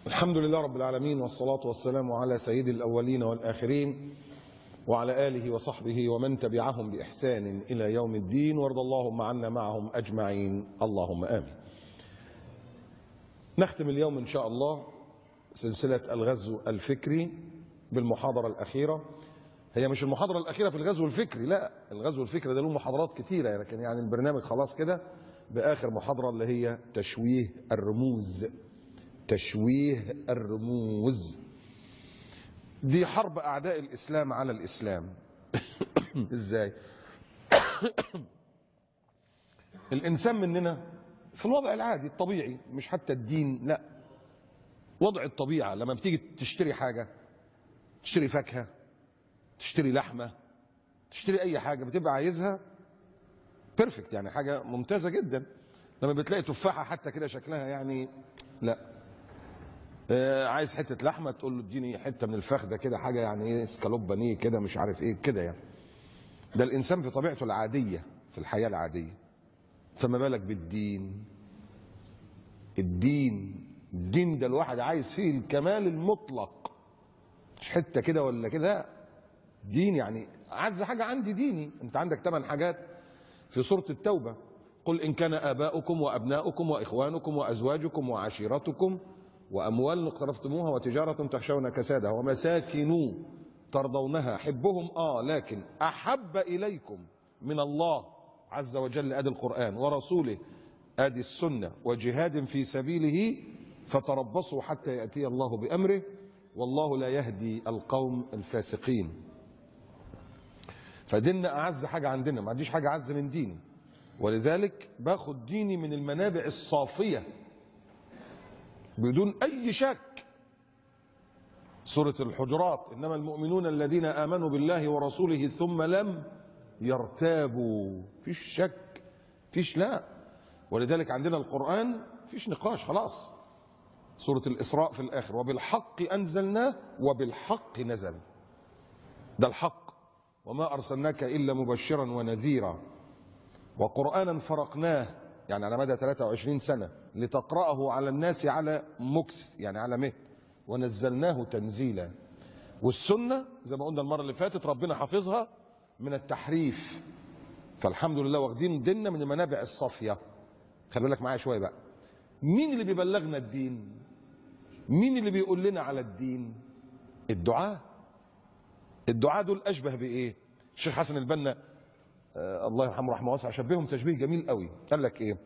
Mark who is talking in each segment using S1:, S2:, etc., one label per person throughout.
S1: الحمد لله رب العالمين، والصلاة والسلام على سيد الأولين والآخرين وعلى آله وصحبه ومن تبعهم بإحسان إلى يوم الدين، وارض اللهم عنا معهم أجمعين، اللهم آمين. نختم اليوم إن شاء الله سلسلة الغزو الفكري بالمحاضرة الأخيرة. هي مش المحاضرة الأخيرة في الغزو الفكري، لا، الغزو الفكري ده له محاضرات كتيرة، لكن يعني البرنامج خلاص كده بآخر محاضرة اللي هي تشويه الرموز. تشويه الرموز دي حرب أعداء الإسلام على الإسلام. إزاي؟ الإنسان مننا في الوضع العادي الطبيعي، مش حتى الدين، لا، وضع الطبيعة، لما بتيجي تشتري حاجة، تشتري فاكهة، تشتري لحمة، تشتري أي حاجة بتبقى عايزها بيرفكت، يعني حاجة ممتازة جدا. لما بتلاقي تفاحة حتى كده شكلها يعني لا، عايز حته لحمه تقول له اديني حته من الفخده كده، حاجه يعني ايه، اسكالوب بانيه كده، مش عارف ايه كده يعني. ده الانسان في طبيعته العاديه في الحياه العاديه، فما بالك بالدين. الدين ده الواحد عايز فيه الكمال المطلق، مش حته كده ولا كده، لا، دين يعني اعز حاجه عندي ديني. انت عندك 8 حاجات في سوره التوبه: قل ان كان اباؤكم وابناؤكم واخوانكم وازواجكم وعشيرتكم وأموال اقترفتموها وتجارة تخشون كسادها ومساكن ترضونها حبهم لكن أحب إليكم من الله عز وجل، أدي القرآن، ورسوله، أدي السنة، وجهاد في سبيله فتربصوا حتى يأتي الله بأمره والله لا يهدي القوم الفاسقين. فديننا أعز حاجة عندنا، ما عنديش حاجة أعز من ديني، ولذلك باخد ديني من المنابع الصافية بدون أي شك. سورة الحجرات: إنما المؤمنون الذين آمنوا بالله ورسوله ثم لم يرتابوا. فيش شك، فيش لا. ولذلك عندنا القرآن فيش نقاش، خلاص. سورة الإسراء في الآخر: وبالحق أنزلناه وبالحق نزل. ده الحق، وما أرسلناك إلا مبشرا ونذيرا وقرآنا فرقناه، يعني على مدى 23 سنة، لتقرأه على الناس على مكث، يعني على مهد، ونزلناه تنزيلا. والسنة زي ما قلنا المرة اللي فاتت ربنا حافظها من التحريف، فالحمد لله واخدين ديننا من المنابع الصافية. خلي بالك معايا شوية بقى، مين اللي بيبلغنا الدين؟ مين اللي بيقول لنا على الدين؟ الدعاء. الدعاء دول أشبه بإيه؟ الشيخ حسن البنا الله يرحمه رحمه واسعه شبههم تشبيه جميل قوي. قال لك ايه؟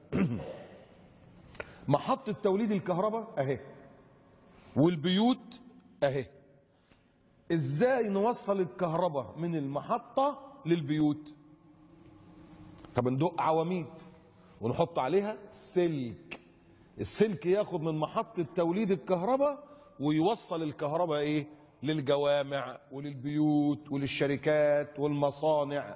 S1: محطة توليد الكهرباء اهي، والبيوت اهي. ازاي نوصل الكهرباء من المحطة للبيوت؟ طب ندق عواميد ونحط عليها سلك، السلك ياخد من محطة توليد الكهرباء ويوصل الكهرباء ايه؟ للجوامع وللبيوت وللشركات والمصانع.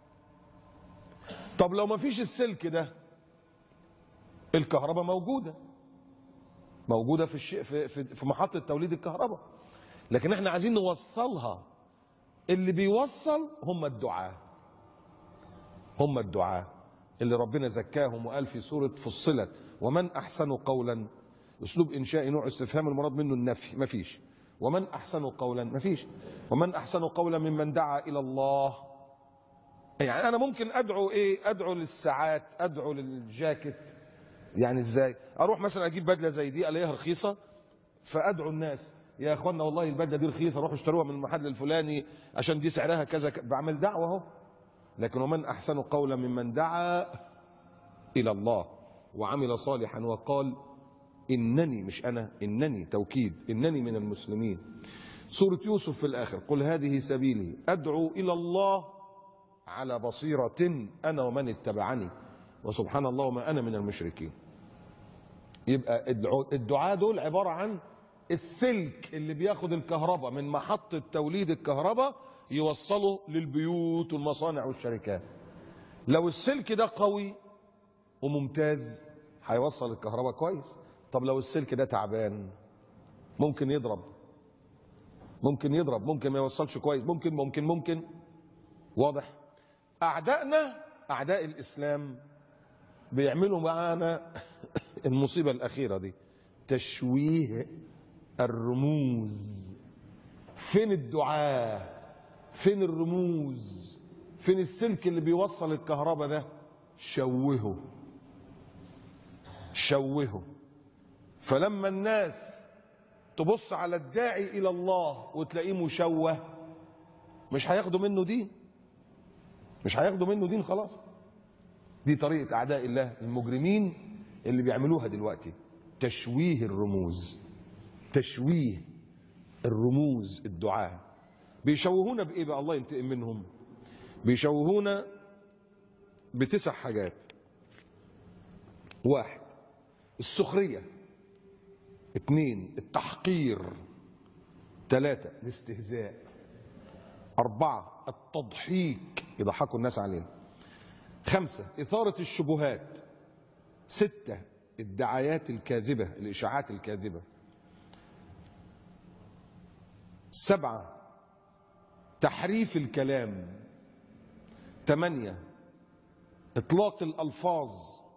S1: طب لو ما فيش السلك ده، الكهرباء موجودة في محطة توليد الكهرباء، لكن احنا عايزين نوصلها. اللي بيوصل هم الدعاة، هم الدعاة اللي ربنا زكاهم وقال في سورة فصلت: ومن أحسن قولا، أسلوب إنشائي نوع استفهام المراد منه النفي، ما فيش. ومن أحسن قولا، ما فيش. ومن أحسن قولا ممن دعا إلى الله. يعني انا ممكن ادعو ايه؟ ادعو للساعات، ادعو للجاكيت. يعني ازاي؟ اروح مثلا اجيب بدله زي دي الاقيها رخيصه، فادعو الناس: يا اخوانا والله البدله دي رخيصه، روحوا اشتروها من المحل الفلاني عشان دي سعرها كذا، بعمل دعوه اهو. لكن ومن احسن قولا ممن دعا الى الله وعمل صالحا وقال انني، مش انا، انني توكيد، انني من المسلمين. سوره يوسف في الاخر: قل هذه سبيلي ادعو الى الله على بصيرة أنا ومن اتبعني وسبحان الله وما أنا من المشركين. يبقى الدعاء دول عبارة عن السلك اللي بياخد الكهرباء من محطة توليد الكهرباء يوصله للبيوت والمصانع والشركات. لو السلك ده قوي وممتاز هيوصل الكهرباء كويس. طب لو السلك ده تعبان، ممكن يضرب، ممكن ما يوصلش كويس، ممكن. واضح؟ أعدائنا، أعداء الإسلام، بيعملوا معانا المصيبة الأخيرة دي: تشويه الرموز. فين الدعاء؟ فين الرموز؟ فين السلك اللي بيوصل الكهرباء ده؟ شوهه شوهه. فلما الناس تبص على الداعي الى الله وتلاقيه مشوه، مش هياخدوا منه دين، مش هياخدوا منه دين خلاص. دي طريقة اعداء الله المجرمين اللي بيعملوها دلوقتي، تشويه الرموز، تشويه الرموز. الدعاء بيشوهونا بايه بقى؟ الله ينتقم منهم. بيشوهونا ب9 حاجات. 1 السخرية، 2 التحقير، 3 الاستهزاء، 4 التضحيك، يضحكوا الناس علينا، 5 إثارة الشبهات، 6 الدعايات الكاذبة، الإشاعات الكاذبة، 7 تحريف الكلام، 8 إطلاق الألفاظ،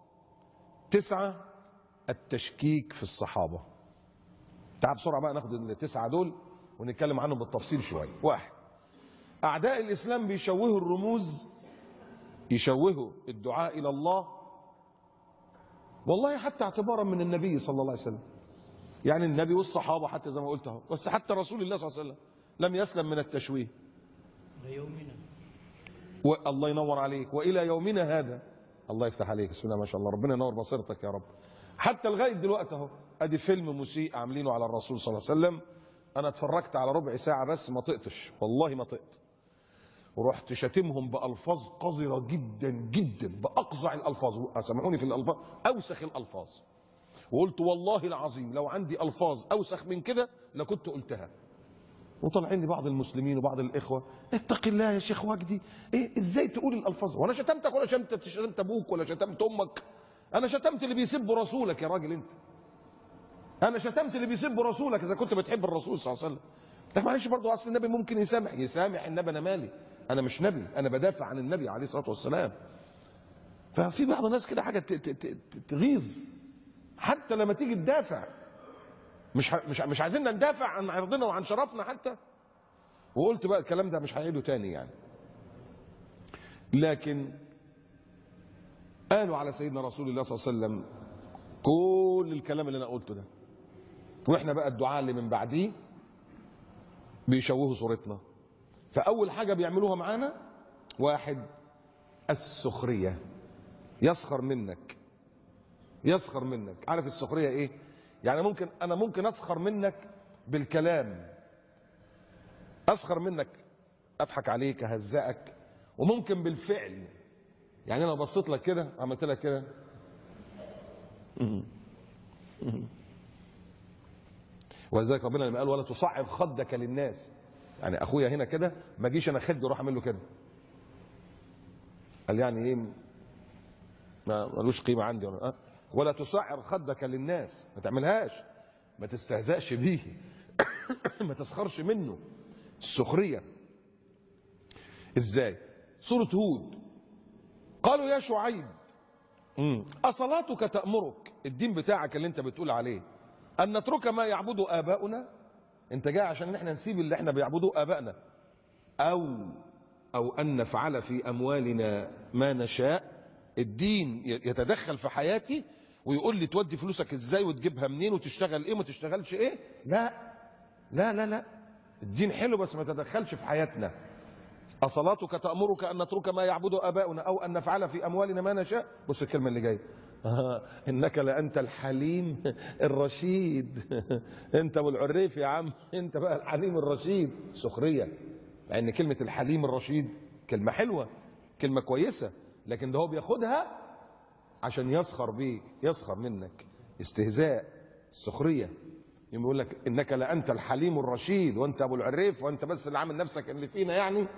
S1: 9 التشكيك في الصحابة. تعال بسرعة بقى ناخد ال9 دول ونتكلم عنهم بالتفصيل شوية. 1 أعداء الإسلام بيشوهوا الرموز، يشوهوا الدعاء إلى الله، والله حتى اعتبارا من النبي صلى الله عليه وسلم. يعني النبي والصحابة حتى زي ما قلت اهو، بس حتى رسول الله صلى الله عليه وسلم لم يسلم من التشويه
S2: ليومنا.
S1: الله ينور عليك. وإلى يومنا هذا، الله يفتح عليك، بسم الله ما شاء الله، ربنا ينور بصيرتك يا رب. حتى لغاية دلوقتي اهو ادي فيلم مسيء عاملينه على الرسول صلى الله عليه وسلم، انا اتفرجت على ربع ساعة بس ما طقتش، والله ما طقت، ورحت شاتمهم بألفاظ قذرة جدا جدا، بأقذع الألفاظ، سامحوني في الألفاظ، أوسخ الألفاظ، وقلت والله العظيم لو عندي ألفاظ أوسخ من كده لكنت قلتها. وطلعين لي بعض المسلمين وبعض الإخوة، اتق الله يا شيخ وجدي، إيه إزاي تقول الألفاظ؟ وأنا شتمتك ولا شتمت أبوك ولا شتمت أمك؟ أنا شتمت اللي بيسبوا رسولك يا راجل أنت. أنا شتمت اللي بيسبوا رسولك إذا كنت بتحب الرسول صلى الله عليه وسلم. لكن معلش برضه أصل النبي ممكن يسامح النبي، أنا مالي؟ أنا مش نبي، أنا بدافع عن النبي عليه الصلاة والسلام. ففي بعض الناس كده حاجة تغيظ، حتى لما تيجي تدافع مش عايزيننا ندافع عن عرضنا وعن شرفنا حتى. وقلت بقى الكلام ده مش هعيده تاني يعني. لكن قالوا على سيدنا رسول الله صلى الله عليه وسلم كل الكلام اللي انا قلته ده، واحنا بقى الدعاء اللي من بعديه بيشوهوا صورتنا. فاول حاجه بيعملوها معانا 1 السخريه، يسخر منك، يسخر منك. عارف السخريه ايه؟ يعني انا ممكن اسخر منك بالكلام، اسخر منك، اضحك عليك، اهزئك، وممكن بالفعل. يعني انا بصيت لك كده، عملت لك كده، ولذلك ربنا لما قال ولا تصعر خدك للناس، يعني اخويا هنا كده ما اجيش انا خدي اروح اعمل له كده، قال يعني ايه؟ ما ملوش قيمه عندي ولا ولا تصعر خدك للناس، ما تعملهاش، ما تستهزأش بيه ما تسخرش منه. السخريه ازاي؟ سوره هود، قالوا يا شعيب أصلاتك تأمرك، الدين بتاعك اللي انت بتقول عليه، أن نترك ما يعبد آباؤنا؟ انت جاي عشان احنا نسيب اللي احنا بيعبدوه آبائنا، أو أن نفعل في أموالنا ما نشاء. الدين يتدخل في حياتي ويقول لي تودي فلوسك ازاي وتجيبها منين وتشتغل ايه وما تشتغلش ايه؟ لا لا لا لا، الدين حلو بس ما تدخلش في حياتنا. أصلاتك تأمرك أن نترك ما يعبد آباؤنا أو أن نفعل في أموالنا ما نشاء. بص الكلمة اللي جاية، إنك لأنت الحليم الرشيد أنت والعريف يا عم، أنت بقى الحليم الرشيد. سخرية، لأن كلمة الحليم الرشيد كلمة حلوة، كلمة كويسة، لكن ده هو بياخدها عشان يسخر بيك، يسخر منك، استهزاء، سخرية. يقول لك انك لانت الحليم الرشيد وانت ابو العريف وانت بس اللي عامل نفسك اللي فينا يعني.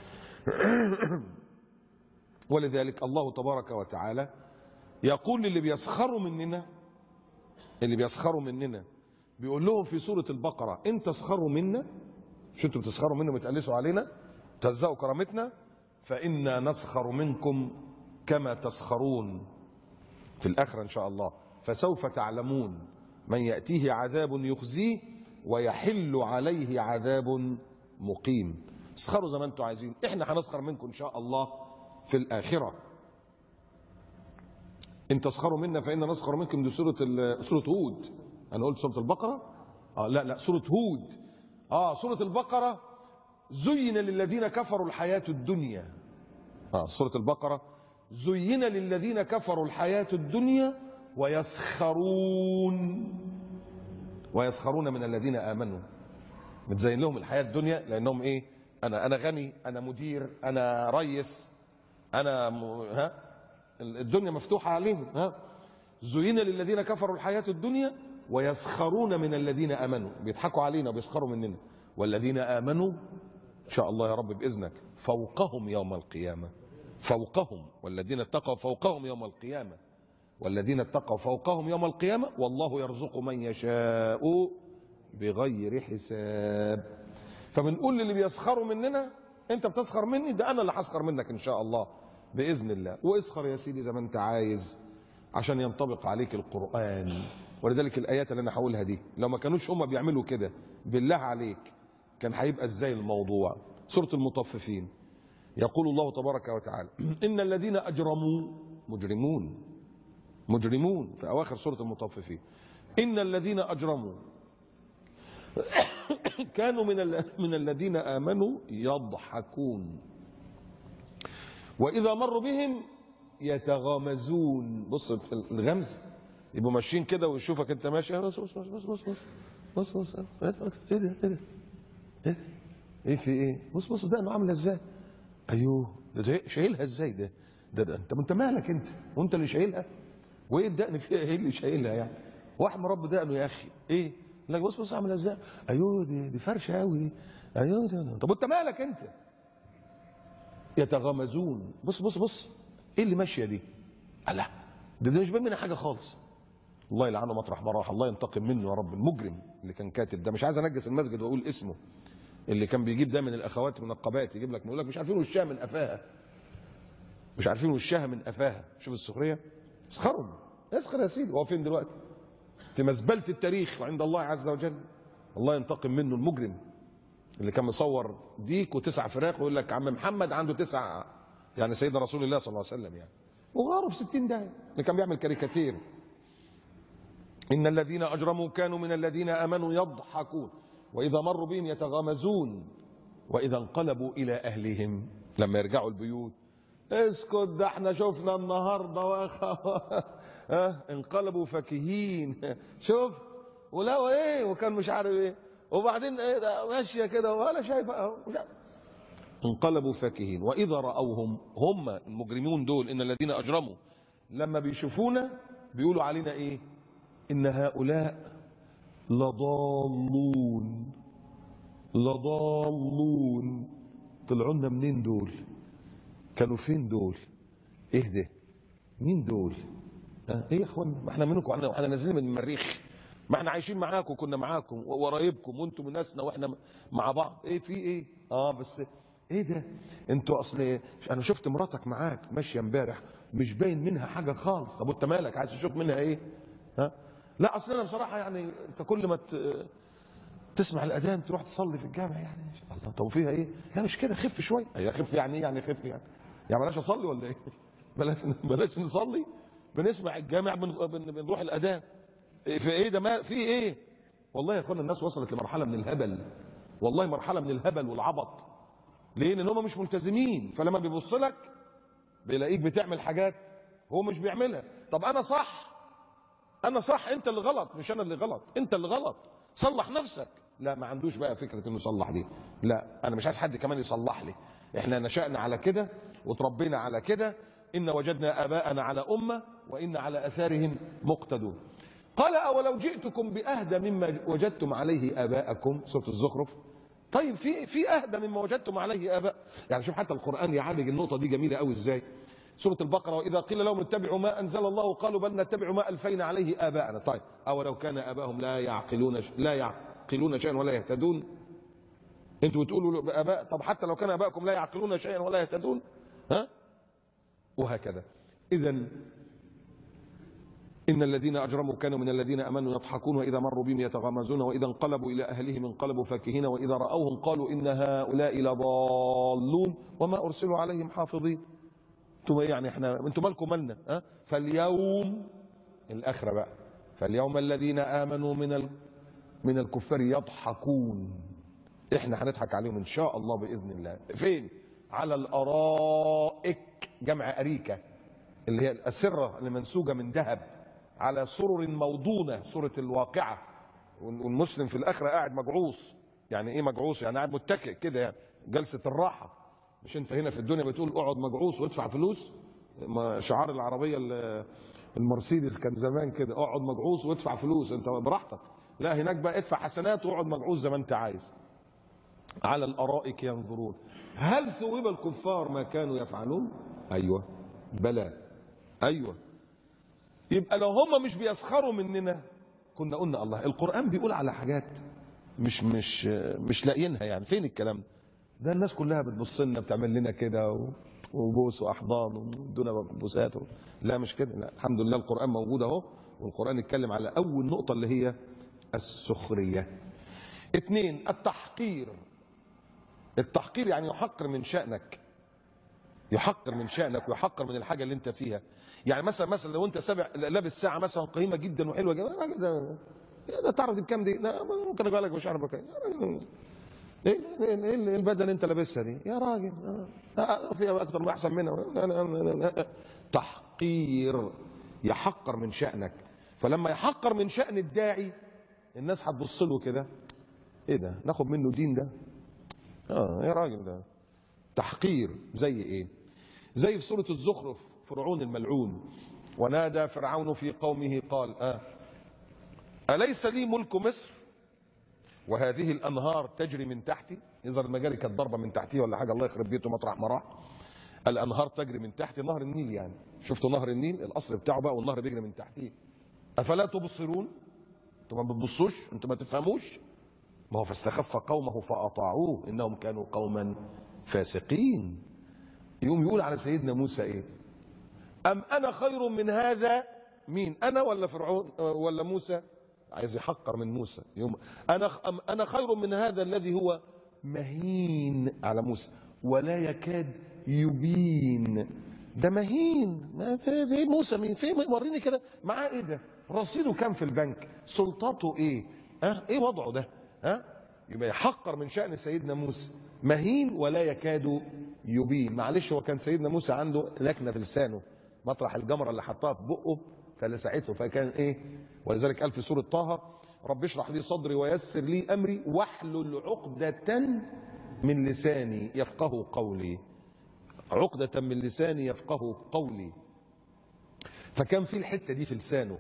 S1: ولذلك الله تبارك وتعالى يقول للي بيسخروا مننا، اللي بيسخروا مننا بيقول لهم في سورة البقرة ان تسخروا منا، مش انتوا بتسخروا منا وتقلسوا علينا تهزقوا كرامتنا، فإنا نسخر منكم كما تسخرون في الآخرة إن شاء الله. فسوف تعلمون من يأتيه عذاب يخزيه ويحل عليه عذاب مقيم. اسخروا زي ما انتم عايزين، احنا هنسخر منكم ان شاء الله في الاخره. ان تسخروا منا فإنا نسخر منكم. دي سورة هود. انا قلت سورة البقرة؟ لا سورة هود. سورة البقرة زين للذين كفروا الحياة الدنيا. سورة البقرة زين للذين كفروا الحياة الدنيا ويسخرون من الذين آمنوا. متزين لهم الحياة الدنيا لأنهم إيه؟ أنا غني، أنا مدير، أنا ريس، أنا الدنيا مفتوحة عليهم. زين للذين كفروا الحياة الدنيا ويسخرون من الذين آمنوا. بيضحكوا علينا وبيسخروا مننا. والذين آمنوا إن شاء الله يا رب بإذنك فوقهم يوم القيامة. فوقهم، والذين اتقوا فوقهم يوم القيامة. والذين اتقوا فوقهم يوم القيامة والله يرزق من يشاء بغير حساب. فبنقول للي بيسخروا مننا انت بتسخر مني، ده انا اللي هسخر منك ان شاء الله باذن الله. واسخر يا سيدي زي ما انت عايز عشان ينطبق عليك القرآن. ولذلك الايات اللي انا هقولها دي لو ما كانوش هم بيعملوا كده بالله عليك كان هيبقى ازاي الموضوع؟ سورة المطففين يقول الله تبارك وتعالى ان الذين اجرموا مجرمون في اواخر سورة المطففين. ان الذين اجرموا كانوا من الذين آمنوا يضحكون وإذا مروا بهم يتغامزون. بص الغمز، يبقوا ماشيين كده ويشوفك انت ماشي بص بص بص بص بص بص بص ايه في ايه؟ بص بص ده عامله ازاي؟ ايوه ده شايلها ازاي؟ ده انت مالك انت وانت اللي شايلها؟ وايه الدقن فيها؟ ايه اللي شايلها يعني؟ واحد مربي دقنه يا اخي ايه؟ لك بص بص عامله ازاي؟ ايوه دي فرشه قوي دي. ايوه ده. طب انت مالك انت؟ يتغامزون. بص بص بص ايه اللي ماشيه دي؟ لا ده مش باين منها حاجه خالص. الله يلعنه مطرح ما راح، الله ينتقم منه يا رب. المجرم اللي كان كاتب ده، مش عايز انجس المسجد واقول اسمه، اللي كان بيجيب ده من الاخوات من القبائل، يجيب لك يقول لك مش عارفين وشها من قفاها، مش عارفين وشها من قفاها. شوف السخريه. اسخروا، اسخر يا سيدي. هو فين دلوقتي؟ في مزبله التاريخ وعند الله عز وجل. الله ينتقم منه المجرم اللي كان مصور ديك و9 فراخ ويقول لك عم محمد عنده 9، يعني سيدنا رسول الله صلى الله عليه وسلم يعني، وغاره في 60 داهيه اللي كان بيعمل كاريكاتير. ان الذين اجرموا كانوا من الذين امنوا يضحكون واذا مروا بهم يتغامزون واذا انقلبوا الى اهلهم، لما يرجعوا البيوت اسكت ده احنا شفنا النهارده انقلبوا فكهين. شفت ولو ايه وكان مش عارف ايه وبعدين ايه ده ماشيه كده ولا شايفه اهو. انقلبوا فكهين واذا راوهم، هم المجرمون دول ان الذين اجرموا لما بيشوفونا بيقولوا علينا ايه؟ ان هؤلاء لضالون. طلعوا لنا منين دول؟ كانوا فين دول؟ ايه ده؟ مين دول؟ ايه يا اخوانا؟ ما احنا منكم، احنا نازلين من المريخ، ما احنا عايشين معاكم، كنا معاكم وقرايبكم وانتم ناسنا واحنا مع بعض. ايه في ايه؟ بس ايه ده؟ انتوا اصل انا شفت مراتك معاك ماشيه امبارح مش باين منها حاجه خالص. طب وانت مالك؟ عايز تشوف منها ايه؟ لا اصل انا بصراحه يعني انت كل ما تسمع الاذان تروح تصلي في الجامع يعني. الله، طب فيها ايه؟ لا مش كده، خف شويه. هي خف يعني ايه؟ يعني خف يعني بلاش اصلي ولا ايه؟ بلاش نصلي، بنسمع الجامع بنروح الاذان. في ايه ده؟ في ايه؟ والله يا اخوانا الناس وصلت لمرحله من الهبل، والله مرحله من الهبل والعبط. ليه؟ لان هم مش ملتزمين، فلما بيبص لك بيلاقيك بتعمل حاجات هو مش بيعملها. طب انا صح انت اللي غلط، مش انا اللي غلط، انت اللي غلط، صلح نفسك. لا ما عندوش بقى فكره انه يصلح دي. لا انا مش عايز حد كمان يصلح لي، احنا نشأنا على كده وتربينا على كده. ان وجدنا اباءنا على امه وان على اثارهم مقتدون. قال اولو جئتكم باهدى مما وجدتم عليه اباءكم، سوره الزخرف. طيب في اهدى مما وجدتم عليه اباء؟ يعني شوف حتى القران يعالج النقطه دي جميله قوي ازاي. سورة البقرة واذا قيل لهم اتبعوا ما انزل الله قالوا بل نتبع ما الفينا عليه اباءنا. طيب اولو كان اباهم لا يعقلون شيئا ولا يهتدون. انتوا بتقولوا اباء، طب حتى لو كان اباءكم لا يعقلون شيئا ولا يهتدون وهكذا. اذا إن الذين أجرموا كانوا من الذين آمنوا يضحكون وإذا مروا بهم يتغامزون وإذا انقلبوا إلى أهلهم انقلبوا فاكهين وإذا رأوهم قالوا إن هؤلاء لضالون وما أرسلوا عليهم حافظين. انتم يعني انتم مالكم مالنا؟ فاليوم الآخرة بقى، فاليوم الذين آمنوا من الكفار يضحكون، احنا هنضحك عليهم ان شاء الله باذن الله. فين؟ على الارائك، جمع اريكه، اللي هي الاسره اللي منسوجه من ذهب، على سرر موضونه، سوره الواقعه. والمسلم في الاخره قاعد مجعوص. يعني ايه مجعوص؟ يعني قاعد متكئ كده، يعني جلسه الراحه. مش انت هنا في الدنيا بتقول اقعد مجعوص وادفع فلوس؟ شعار العربيه المرسيدس كان زمان كده، اقعد مجعوص وادفع فلوس، انت براحتك. لا، هناك بقى ادفع حسنات واقعد مجعوص زي ما انت عايز. على الارائك ينظرون هل ثوب الكفار ما كانوا يفعلون؟ ايوه، بلى، ايوه. يبقى لو هم مش بيسخروا مننا كنا قلنا الله. القرآن بيقول على حاجات مش لاقيينها. يعني فين الكلام ده؟ الناس كلها بتبص لنا، بتعمل لنا كده وبوس واحضان ودون بوسات. لا مش كده، لا، الحمد لله القرآن موجود اهو. والقرآن اتكلم على اول نقطة اللي هي السخرية. 2، التحقير. التحقير يعني يحقر من شأنك، يحقر من شأنك ويحقر من الحاجة اللي انت فيها. يعني مثلا لو انت لابس ساعة مثلا قيمة جدا وحلوة جدا، الراجل ده تعرف دي بكام دي؟ لا ممكن اقول لك مش عارف بكام. ايه البدله اللي انت لابسها دي يا راجل؟ فيها اكتر ما احسن منها. تحقير، يحقر من شأنك. فلما يحقر من شأن الداعي الناس هتبص له كده، ايه ده؟ ناخد منه دين ده؟ يا راجل ده تحقير. زي ايه؟ زي في سورة الزخرف، فرعون الملعون. ونادى فرعون في قومه قال أليس لي ملك مصر وهذه الأنهار تجري من تحتي؟ يظهر المجاري كانت ضربة من تحتيه ولا حاجة، الله يخرب بيته مطرح ما راح. الأنهار تجري من تحتي، نهر النيل يعني. شفتوا نهر النيل الأصل بتاعه بقى، والنهر بيجري من تحتيه. أفلا تبصرون؟ انتوا ما بتبصوش؟ انتوا ما تفهموش؟ ما هو فاستخف قومه فأطاعوه إنهم كانوا قوما فاسقين. يقول على سيدنا موسى ايه؟ أم أنا خير من هذا؟ مين؟ أنا ولا فرعون ولا موسى؟ عايز يحقر من موسى. يوم أنا خير من هذا الذي هو مهين على موسى ولا يكاد يبين. ده مهين. ما ده موسى مين؟ فين؟ وريني كده معاه ايه ده؟ رصيده كام في البنك؟ سلطاته ايه؟ ايه وضعه ده؟ يبقى يحقر من شأن سيدنا موسى، مهين ولا يكاد يبين. معلش، هو كان سيدنا موسى عنده لكنه في لسانه، مطرح الجمره اللي حطها في بقه فلسعته، فكان ايه؟ ولذلك قال في سوره طه رب اشرح لي صدري ويسر لي امري واحلل عقدة من لساني يفقه قولي. عقدة من لساني يفقه قولي. فكان في الحته دي في لسانه.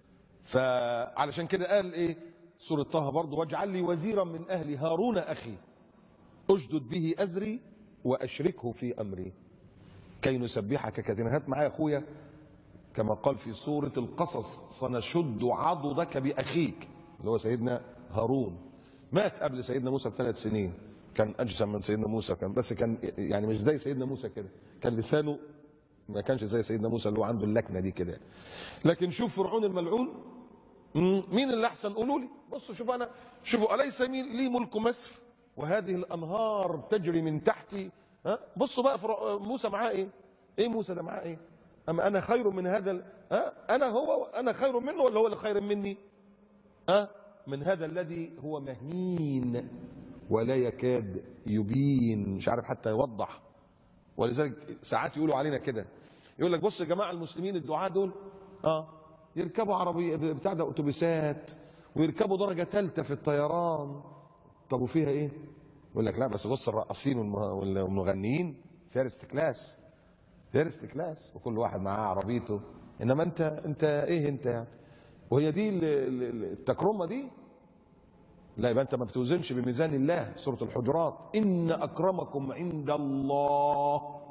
S1: فعلشان كده قال ايه؟ سورة طه برضه واجعل لي وزيرا من اهلي هارون اخي اشدد به ازري واشركه في امري كي نسبحك كثيرا. هات معايا اخويا كما قال في سورة القصص سنشد عضدك باخيك، اللي هو سيدنا هارون. مات قبل سيدنا موسى ب3 سنين، كان اجسم من سيدنا موسى، بس كان يعني مش زي سيدنا موسى كده، كان لسانه ما كانش زي سيدنا موسى اللي هو عنده اللكنه دي كده. لكن شوف فرعون الملعون، مين اللي احسن؟ قولوا لي. بصوا شوفوا اليس لي ملك مصر وهذه الانهار تجري من تحتي؟ بصوا بقى موسى معاه ايه؟ موسى ده معاه ايه؟ اما انا خير من هذا انا خير منه ولا هو اللي خير مني؟ من هذا الذي هو مهين ولا يكاد يبين، مش عارف حتى يوضح. ولذلك ساعات يقولوا علينا كده، يقول لك بص يا جماعه المسلمين الدعاة دول يركبوا عربيه بتاع ده اتوبيسات ويركبوا درجه ثالثه في الطيران. طب وفيها ايه؟ يقول لك لا بس بص الرقاصين والمغنيين فيرست كلاس، فيرست كلاس، وكل واحد معاه عربيته. انما انت ايه انت يعني؟ وهي دي التكرمه دي؟ لا، يبقى انت ما بتوزنش بميزان الله. سوره الحجرات ان اكرمكم عند الله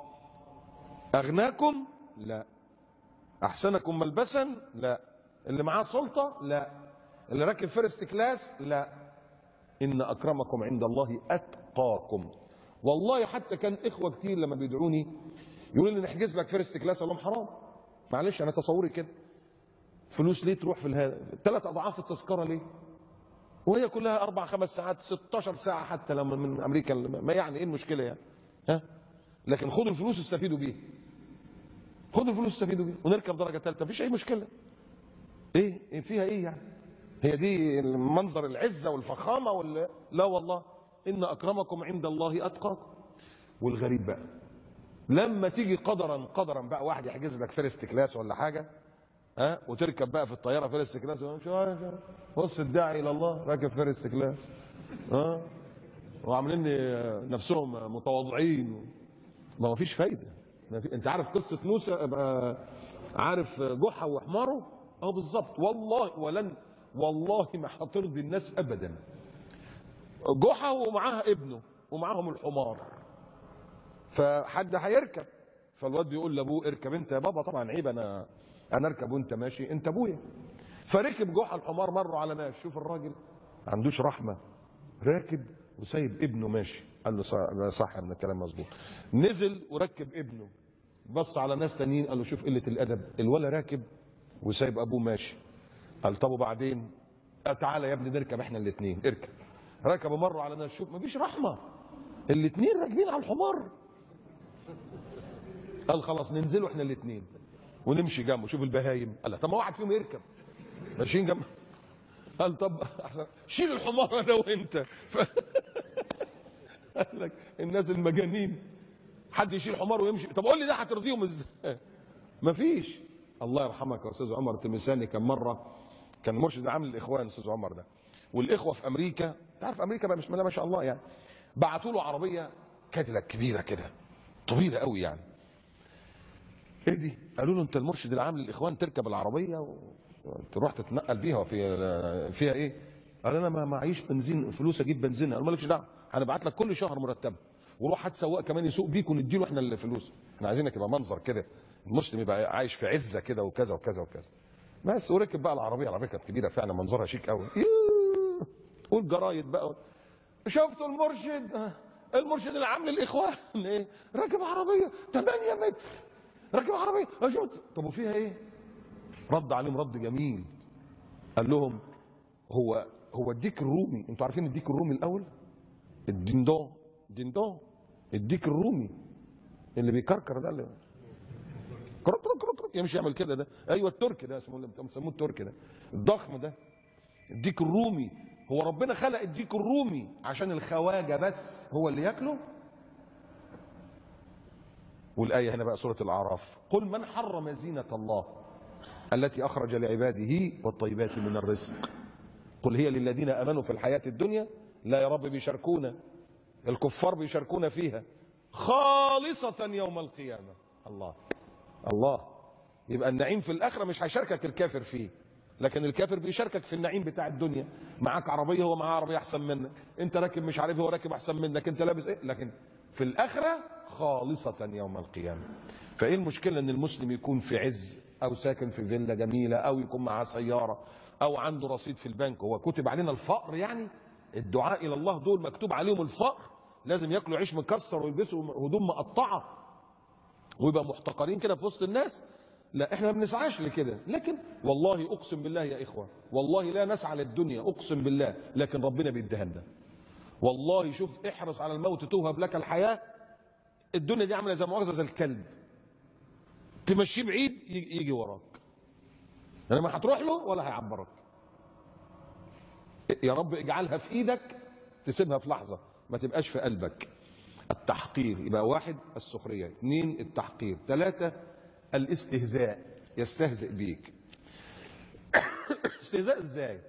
S1: اغناكم؟ لا. احسنكم ملبسا؟ لا. اللي معاه سلطه؟ لا. اللي راكب فيرست كلاس؟ لا. ان اكرمكم عند الله اتقاكم. والله حتى كان اخوه كتير لما بيدعوني يقولوا لي نحجز لك فيرست كلاس، اقول لهم حرام، معلش انا تصوري كده. فلوس ليه تروح في 3 اضعاف التذكره ليه؟ وهي كلها 4 5 ساعات 16 ساعه حتى لما من امريكا، ما يعني ايه المشكله يعني؟ ها؟ لكن خدوا الفلوس استفيدوا بيها. خدوا الفلوس استفيدوا بيها ونركب درجه ثالثه، مفيش اي مشكله. ايه فيها ايه يعني؟ هي دي منظر العزه والفخامه ولا لا؟ والله ان اكرمكم عند الله اتقاكم. والغريب بقى لما تيجي قدرا بقى واحد يحجز لك فيرست كلاس ولا حاجه، ها، وتركب بقى في الطياره فيرست كلاس، بص الداعي الى الله راكب فيرست كلاس، ها، وعاملين نفسهم متواضعين. ما فيش فايده. انت عارف قصه موسى، عارف جحا وحماره؟ بالظبط. والله والله ما هترضي الناس ابدا. جحا ومعاها ابنه ومعاهم الحمار، فحد هيركب، فالواد بيقول لابوه اركب انت يا بابا. طبعا عيب انا اركب وانت ماشي، انت ابويا. فركب جحا الحمار، مروا على ناس، شوف الراجل ما عندوش رحمه، راكب وسايب ابنه ماشي. قال له صح ان الكلام مظبوط. نزل وركب ابنه، بص على ناس تانيين قال له شوف قله الادب، الولا راكب وسايب ابوه ماشي. قال طب وبعدين؟ تعالى يا ابني نركب احنا الاثنين، اركب. ركبوا مروا على ناس، شوف مفيش رحمه، الاثنين راكبين على الحمار. قال خلاص ننزلوا احنا الاثنين ونمشي جنبه، شوف البهايم. قال طب ما واحد فيهم يركب، ماشيين جنب. قال طب احسن شيل الحمار انا وانت. قال لك الناس المجانين حد يشيل حمار ويمشي؟ طب قول لي ده هترضيهم ازاي؟ مفيش. الله يرحمك يا استاذ عمر التلمساني، كان مره كان مرشد عام للاخوان استاذ عمر ده، والاخوه في امريكا، تعرف امريكا بقى بسم الله ما شاء الله يعني، بعتوا له عربيه كاديلاك كبيره كده طويله قوي يعني. ايه دي؟ قالوا له انت المرشد العام للاخوان تركب العربيه وتروح تتنقل بيها فيها ايه؟ قال انا ما معيش بنزين، فلوس اجيب بنزين. قال مالكش دعوه، هنبعت لك كل شهر مرتبه، وروح هات سواق كمان يسوق بيك ونديله احنا الفلوس، احنا عايزينك يبقى منظر كده المسلم يبقى عايش في عزه كده وكذا وكذا وكذا. بس وركب بقى العربيه كانت كبيره فعلا، منظرها شيك قوي. والجرايد بقى شفتوا المرشد العام للاخوان ايه؟ راكب عربيه 8 متر، راكب عربيه. طب وفيها ايه؟ رد عليهم رد جميل، قال لهم هو الديك الرومي، انتوا عارفين الديك الرومي الاول؟ الدندون الديك الرومي اللي بيكركر ده، اللي كرك يمشي يعمل كده ده، ايوه التركي ده اسمه، اللي بيسموه التركي ده الضخم ده، الديك الرومي. هو ربنا خلق الديك الرومي عشان الخواجه بس هو اللي ياكله؟ والايه هنا بقى سوره الاعراف، قل من حرم زينه الله التي اخرج لعباده والطيبات من الرزق قل هي للذين امنوا في الحياه الدنيا. لا يا رب بيشاركونا، الكفار بيشاركونا فيها، خالصه يوم القيامه. الله. يبقى النعيم في الاخره مش هيشاركك الكافر فيه، لكن الكافر بيشاركك في النعيم بتاع الدنيا. معاك عربيه هو معاه عربيه احسن منك، انت راكب مش عارف هو راكب احسن منك، انت لابس ايه، لكن في الاخره خالصه يوم القيامه. فايه المشكله ان المسلم يكون في عز، او ساكن في فيلا جميله، او يكون معاه سياره، او عنده رصيد في البنك؟ هو كتب علينا الفقر يعني؟ الدعاء الى الله دول مكتوب عليهم الفقر، لازم ياكلوا عيش مكسر ويلبسوا هدوم مقطعه ويبقى محتقرين كده في وسط الناس؟ لا، احنا ما بنسعاش لكده. لكن والله اقسم بالله يا اخوه، والله لا نسعى للدنيا اقسم بالله، لكن ربنا بيديها لنا. والله شوف، احرص على الموت توهب لك الحياه. الدنيا دي عامله زي مؤاخذه زي الكلب، تمشيه بعيد يجي وراك، يعني ما هتروح له ولا هيعبرك. يا رب اجعلها في ايدك تسيبها في لحظه، ما تبقاش في قلبك. التحقير يبقى 1 السخريه، 2 التحقير، 3 الاستهزاء، يستهزئ بيك. استهزاء ازاي؟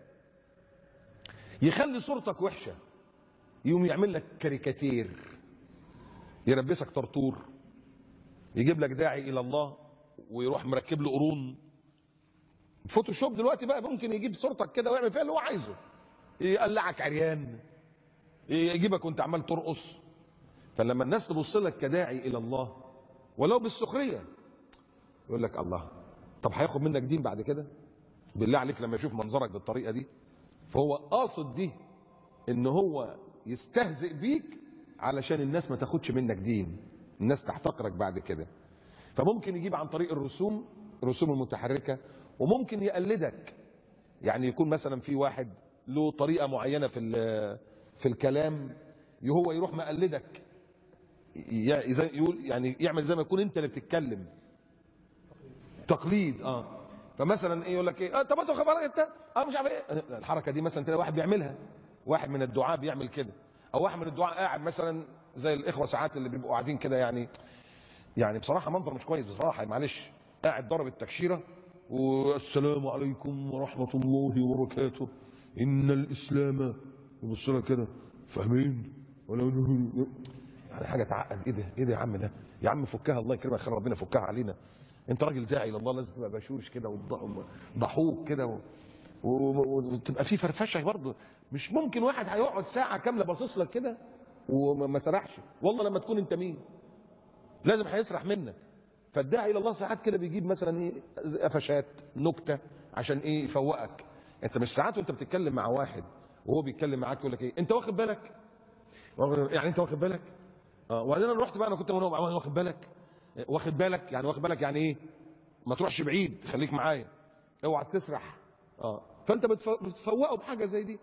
S1: يخلي صورتك وحشه، يقوم يعمل لك كاريكاتير، يلبسك طرطور، يجيب لك داعي الى الله ويروح مركب له قرون. فوتوشوب دلوقتي بقى ممكن يجيب صورتك كده ويعمل فيها اللي هو عايزه، يقلعك عريان، يجيبك وانت عمال ترقص. فلما الناس تبص لك كداعي الى الله ولو بالسخريه، يقول لك الله، طب هياخد منك دين بعد كده؟ بالله عليك لما يشوف منظرك بالطريقه دي. فهو قاصد دي ان هو يستهزئ بيك علشان الناس ما تاخدش منك دين، الناس تحتقرك بعد كده. فممكن يجيب عن طريق الرسوم المتحركه، وممكن يقلدك. يعني يكون مثلا في واحد له طريقه معينه في الكلام، هو يروح مقلدك، يقول يعني يعمل زي ما يكون انت اللي بتتكلم، تقليد. فمثلا ايه يقول لك ايه، طب انت واخد بالك انت مش عارف ايه الحركه دي، مثلا تلاقي واحد بيعملها، واحد من الدعاة بيعمل كده، او واحد من الدعاة قاعد مثلا زي الاخوه ساعات اللي بيبقوا قاعدين كده، يعني بصراحه منظر مش كويس بصراحه، معلش، قاعد ضرب التكشيره والسلام عليكم ورحمه الله وبركاته ان الاسلام، يبص لك كده، فاهمين ولا يعني حاجه تعقد. ايه ده يا عم، ده يا عم فكها، الله يكرمك، خير ربنا فكها علينا. انت راجل داعي الى الله، لازم تبقى بشوش كده وضحوك كده وتبقى في فرفشه برضه. مش ممكن واحد هيقعد ساعه كامله باصص لك كده وما سرحش، والله لما تكون انت مين لازم هيسرح منك. فالداعي الى الله ساعات كده بيجيب مثلا ايه، قفشات، نكته، عشان ايه، يفوقك. انت مش ساعات وانت بتتكلم مع واحد وهو بيتكلم معاك يقول لك ايه، انت واخد بالك؟ يعني انت واخد بالك؟ وبعدين انا رحت بقى، انا كنت واخد بالك، واخد بالك يعني، واخد بالك يعني ايه، ما تروحش بعيد، خليك معايا، اوعى تسرح. فانت بتفوقه بحاجه زي دي.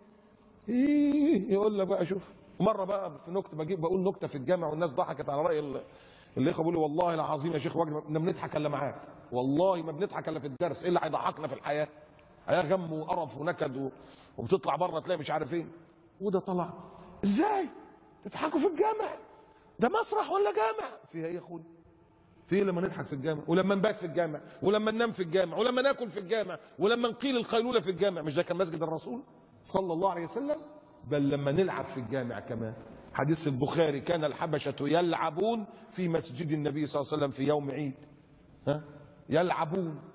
S1: يقول لك بقى شوف. مره بقى في نكته، بقول نكته في الجامع والناس ضحكت على راي الاخوه، بيقولوا والله العظيم يا شيخ وجدي ما بنضحك الا معاك، والله ما بنضحك الا في الدرس، ايه اللي هيضحكنا في الحياه؟ حياه غم وقرف ونكد وبتطلع بره تلاقي مش عارف ايه. وده طلع ازاي تضحكوا في الجامع؟ ده مسرح ولا جامع؟ فيها ايه يا اخويا؟ في لما نضحك في الجامع، ولما نبات في الجامع، ولما ننام في الجامع، ولما ناكل في الجامع، ولما نقيل القيلوله في الجامع؟ مش ده كان مسجد الرسول صلى الله عليه وسلم؟ بل لما نلعب في الجامع كمان. حديث البخاري، كان الحبشه يلعبون في مسجد النبي صلى الله عليه وسلم في يوم عيد. يلعبون.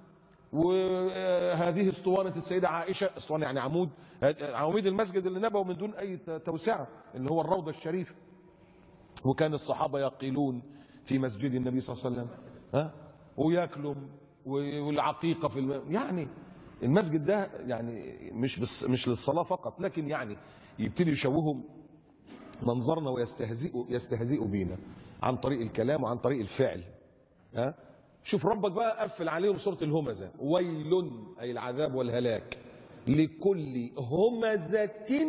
S1: وهذه اسطوانه السيده عائشه، اسطوانه يعني عمود، عواميد المسجد اللي نبوا من دون اي توسعه، اللي هو الروضه الشريفه. وكان الصحابه يقيلون في مسجد النبي صلى الله عليه وسلم، وياكلوا، والعقيقه يعني المسجد ده يعني مش للصلاه فقط، لكن يعني يبتدي يشوهوا منظرنا ويستهزئوا بينا عن طريق الكلام وعن طريق الفعل. شوف ربك بقى قفل عليهم سوره الهمزه، ويل اي العذاب والهلاك لكل همزه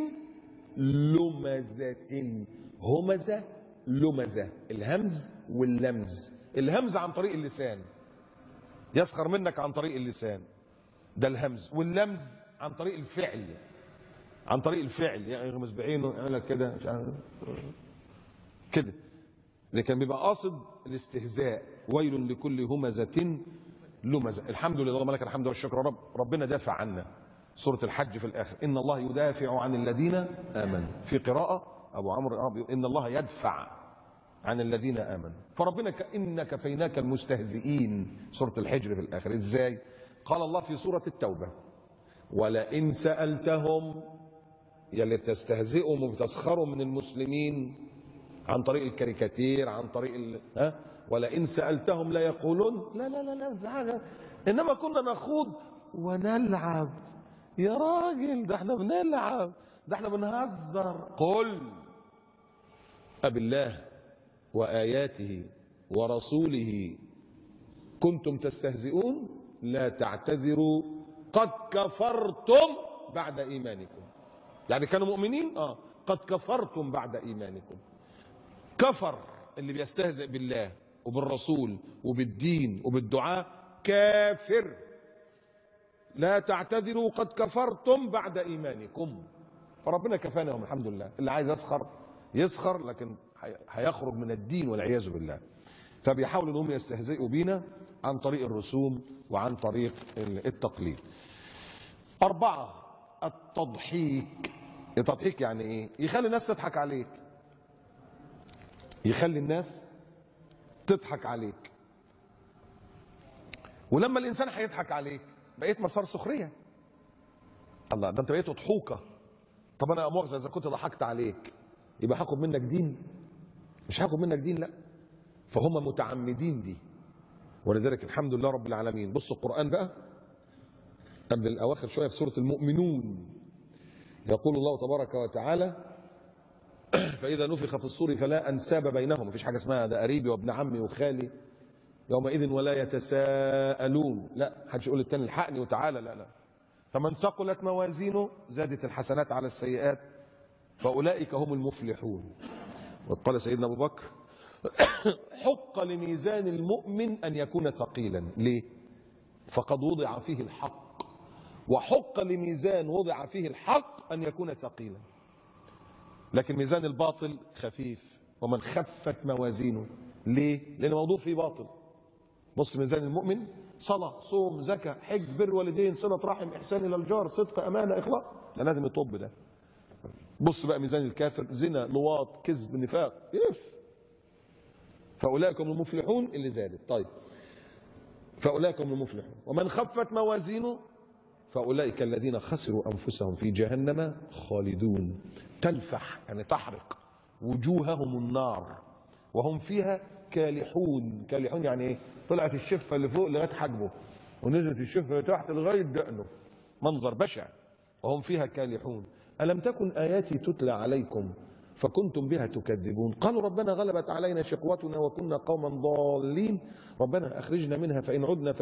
S1: لمزه. همزه لمزه، الهمز واللمز. الهمز عن طريق اللسان، يسخر منك عن طريق اللسان، ده الهمز. واللمز عن طريق الفعل، عن طريق الفعل، يعني يغمز بعينه، يعمل لك كده مش عارف كده، لكن بيبقى قاصد الاستهزاء. ويل لكل همزه لمزه. الحمد لله، اللهم لك الحمد والشكر يا رب، ربنا دافع عنا. سوره الحج في الاخر، ان الله يدافع عن الذين امنوا. في قراءه ابو عمرو ان الله يدفع عن الذين امنوا. فربنا إنا كفيناك المستهزئين. سوره الحجر في الاخر. ازاي؟ قال الله في سوره التوبه، ولئن سالتهم، يلي بتستهزئوا وبتسخروا من المسلمين عن طريق الكاريكاتير، عن طريق ولئن سالتهم لا يقولون لا لا لا لا، انما كنا نخوض ونلعب. يا راجل ده احنا بنلعب، ده احنا بنهزر. قل أبالله وآياته ورسوله كنتم تستهزئون لا تعتذروا قد كفرتم بعد إيمانكم. يعني كانوا مؤمنين، قد كفرتم بعد إيمانكم. كفر اللي بيستهزئ بالله وبالرسول وبالدين وبالدعاء، كافر. لا تعتذروا قد كفرتم بعد إيمانكم. فربنا كفانهم الحمد لله. اللي عايز يسخر لكن هيخرج من الدين والعياذ بالله. فبيحاولوا انهم يستهزئوا بينا عن طريق الرسوم وعن طريق التقليد. 4، التضحيك. التضحيك يعني ايه؟ يخلي الناس تضحك عليك، يخلي الناس تضحك عليك. ولما الانسان هيضحك عليك بقيت مسار سخريه. الله، ده انت بقيت اضحوكه. طب انا مؤاخذه اذا كنت ضحكت عليك يبقى هاخد منك دين؟ مش هاخد منك دين، لا. فهم متعمدين دي. ولذلك الحمد لله رب العالمين. بص القرآن بقى قبل الأواخر شوية في سورة المؤمنون، يقول الله تبارك وتعالى فإذا نفخ في الصور فلا أنساب بينهم. مفيش حاجة اسمها ده قريبي وابن عمي وخالي، يومئذ ولا يتساءلون، لا حدش يقول للتاني الحقني وتعالى، لا لا. فمن ثقلت موازينه زادت الحسنات على السيئات فأولئك هم المفلحون. وقال سيدنا أبو بكر حق لميزان المؤمن أن يكون ثقيلا. ليه؟ فقد وضع فيه الحق، وحق لميزان وضع فيه الحق أن يكون ثقيلا. لكن ميزان الباطل خفيف. ومن خفت موازينه، ليه؟ لأن موضوع فيه باطل. بص ميزان المؤمن صلاة، صوم، زكاة، حج، بر والدين، صلة رحم، إحسان إلى الجار، صدق، أمانة، إخلاص، ده لازم يطب ده. بص بقى ميزان الكافر زنا، لواط، كذب، نفاق، فأولئك هم المفلحون اللي زادت. طيب فأولئك هم المفلحون. ومن خفت موازينه فأولئك الذين خسروا أنفسهم في جهنم خالدون. تلفح يعني تحرق وجوههم النار وهم فيها كالحون. كالحون يعني ايه؟ طلعت الشفه اللي فوق لغايه حجمه ونزلت الشفه اللي تحت لغايه دقنه، منظر بشع. وهم فيها كالحون. الم تكن اياتي تتلى عليكم فكنتم بها تكذبون قالوا ربنا غلبت علينا شقوتنا وكنا قوما ضالين ربنا اخرجنا منها فان عدنا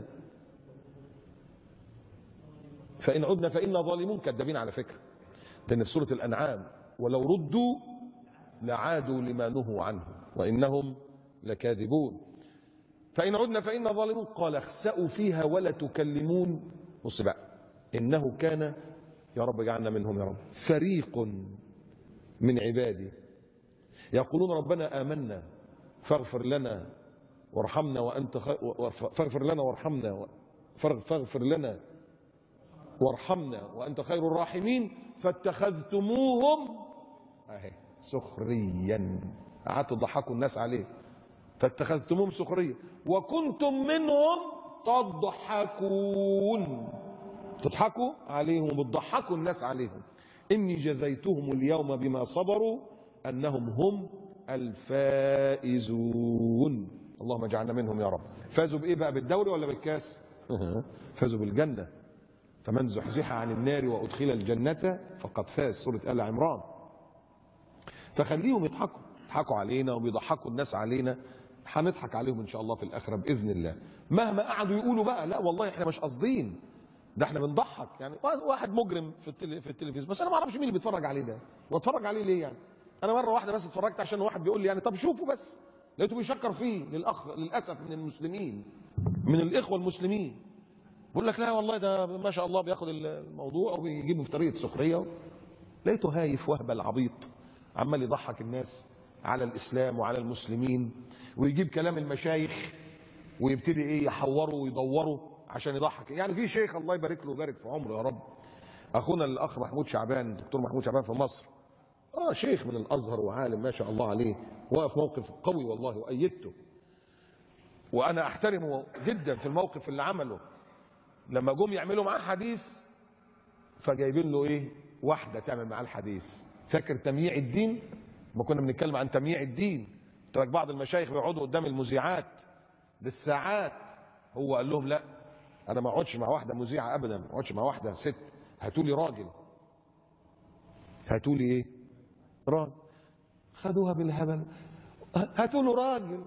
S1: فإنا ظالمون. كذابين على فكره، لان في سوره الانعام ولو ردوا لعادوا لما نهوا عنه وانهم لكاذبون. فإن عدنا فإنا ظالمون قال اخسأوا فيها ولا تكلمون. بص بقى إنه كان، يا رب اجعلنا منهم يا رب، فريق من عبادي يقولون ربنا آمنا فاغفر لنا وارحمنا وأنت فاغفر لنا وارحمنا وأنت خير الراحمين فاتخذتموهم أهي سخريا، قعدتوا تضحكوا الناس عليه، فاتخذتموهم سخريا وكنتم منهم تضحكون. تضحكوا عليهم وبتضحكوا الناس عليهم. إني جزيتهم اليوم بما صبروا أنهم هم الفائزون. اللهم اجعلنا منهم يا رب. فازوا بإيه بقى؟ بالدوري ولا بالكاس؟ فازوا بالجنة. فمن زحزح عن النار وأدخل الجنة فقد فاز، سورة آل عمران. فخليهم يضحكوا علينا وبيضحكوا الناس علينا، هنضحك عليهم ان شاء الله في الاخره باذن الله. مهما قعدوا يقولوا بقى لا والله احنا مش قاصدين، ده احنا بنضحك. يعني واحد مجرم في التلفزيون بس انا ما اعرفش مين اللي بيتفرج عليه ده، واتفرج عليه ليه يعني؟ انا مره واحده بس اتفرجت عشان واحد بيقول لي يعني طب شوفوا بس، لقيته بيشكر فيه للاسف من المسلمين، من الاخوه المسلمين، بيقول لك لا والله ده ما شاء الله بياخد الموضوع وبيجيبه في طريقه سخريه. لقيته هايف وهبل عبيط عمال يضحك الناس على الاسلام وعلى المسلمين، ويجيب كلام المشايخ ويبتدي ايه يحوره ويدوره عشان يضحك. يعني في شيخ الله يبارك له ويبارك في عمره يا رب، اخونا الاخ محمود شعبان، دكتور محمود شعبان في مصر، شيخ من الازهر وعالم ما شاء الله عليه، وقف موقف قوي والله وايدته، وانا احترمه جدا في الموقف اللي عمله. لما جم يعملوا معاه حديث فجايبين له ايه؟ واحده تعمل معاه الحديث. فاكر تمييع الدين؟ ما كنا بنتكلم عن تمييع الدين، قلت لك بعض المشايخ بيقعدوا قدام المذيعات بالساعات، هو قال لهم لا انا ما اقعدش مع واحده مذيعه ابدا، ما اقعدش مع واحده ست، هاتوا لي راجل. هاتوا لي ايه؟ راجل. خدوها بالهبل، هاتوا له راجل،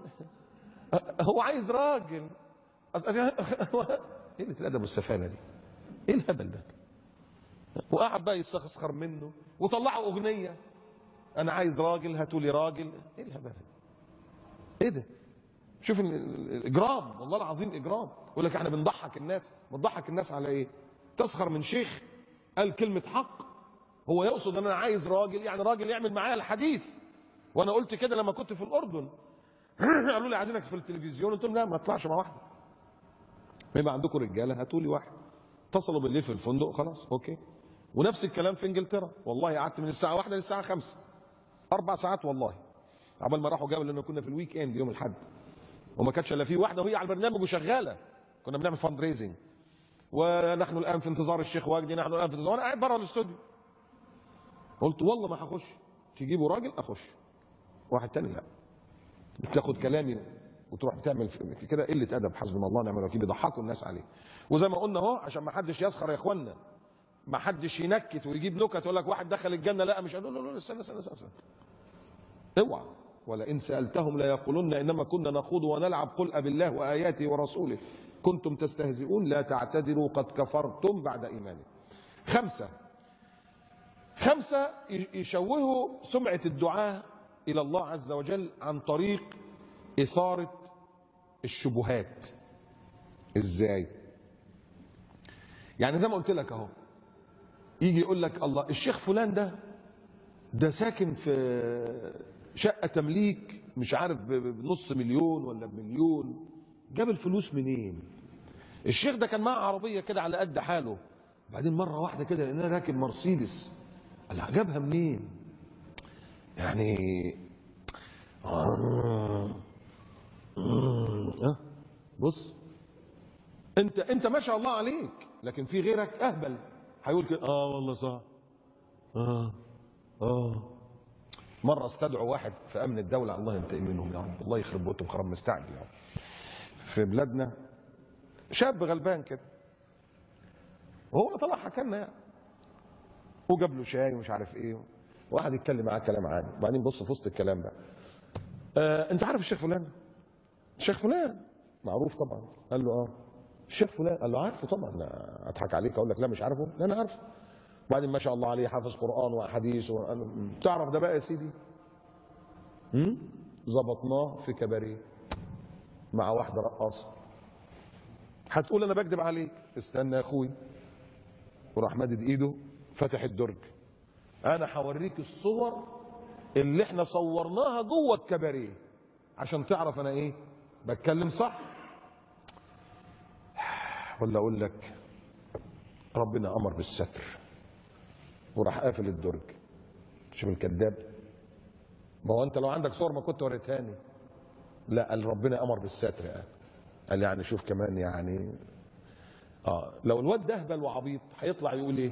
S1: هو عايز راجل. ايه اللي الادب والسفاله دي؟ ايه الهبل ده؟ وقعد بقى يستخسر منه وطلعوا اغنيه انا عايز راجل هاتوا لي راجل. ايه الهبل ده؟ ايه ده؟ شوف الاجرام، والله العظيم اجرام. يقول لك احنا بنضحك الناس، بنضحك الناس على ايه؟ تسخر من شيخ قال كلمه حق، هو يقصد ان انا عايز راجل، يعني راجل يعمل معايا الحديث. وانا قلت كده لما كنت في الاردن قالوا لي عايزينك في التلفزيون، قلت لهم لا ما اطلعش مع واحده، يبقى عندكم رجاله هاتوا لي واحد. اتصلوا بالليل في الفندق، خلاص اوكي. ونفس الكلام في انجلترا، والله قعدت من الساعه 1 للساعه 5 4 ساعات والله عبال ما راحوا جابوا، لان كنا في الويك اند يوم الاحد، وما كانتش الا في واحده وهي على البرنامج وشغاله. كنا بنعمل فاند ريزنج، ونحن الان في انتظار الشيخ وجدي، نحن الان في انتظار، وانا قاعد بره الاستوديو. قلت والله ما هخش، تجيبوا راجل اخش، واحد تاني لا. بتاخد كلامي وتروح تعمل كده قله ادب، حسبنا الله ونعم الوكيل، بيضحكوا الناس عليه. وزي ما قلنا اهو عشان ما حدش يسخر يا اخوانا، ما حدش ينكت ويجيب نكت يقول لك واحد دخل الجنه لا مش، لا استنى اوعى ولئن سألتهم ليقولن إنما كنا نخوض ونلعب قل أبالله وآياته ورسوله كنتم تستهزئون لا تعتذروا قد كفرتم بعد إيمانكم. خمسة يشوهوا سمعة الدعاء إلى الله عز وجل عن طريق إثارة الشبهات. إزاي؟ يعني زي ما قلت لك أهو، يجي يقول لك الله الشيخ فلان ده ساكن في شقة تمليك مش عارف بنص مليون ولا بمليون، جاب الفلوس منين؟ الشيخ ده كان معاه عربية كده على قد حاله، بعدين مرة واحدة كده لقيناه راكب مرسيدس، قال جابها منين؟ يعني بص انت ما شاء الله عليك، لكن في غيرك اهبل هيقول كده والله صح. مره استدعوا واحد في امن الدوله، الله ينتقم منهم يعني، الله يخرب بيوتهم خراب مستعجل يعني، في بلادنا شاب غلبان كده، وهو طلع حكى لنا يعني، وجاب له شاي ومش عارف ايه، واحد يتكلم معاه كلام عادي، وبعدين بص في وسط الكلام بقى انت عارف الشيخ فلان؟ الشيخ فلان معروف طبعا. قال له الشيخ فلان. قال له عارفه طبعا. اضحك عليك اقول لك لا مش عارفه؟ لا انا عارفه. وبعدين ما شاء الله عليه حافظ قران واحاديث تعرف ده بقى يا سيدي؟ ظبطناه في كباريه مع واحده رقاصه. هتقول انا بكذب عليك، استنى يا اخوي. وراح مادد ايده فتح الدرج، انا هوريك الصور اللي احنا صورناها جوه الكباريه عشان تعرف انا ايه بتكلم صح ولا. اقول لك ربنا امر بالستر وراح قافل الدرج. شوف الكذاب، ما هو انت لو عندك صور ما كنت وريتهاني. لا، قال ربنا امر بالستر. قال يعني شوف كمان يعني لو الواد ده اهبل وعبيط هيطلع يقول ايه؟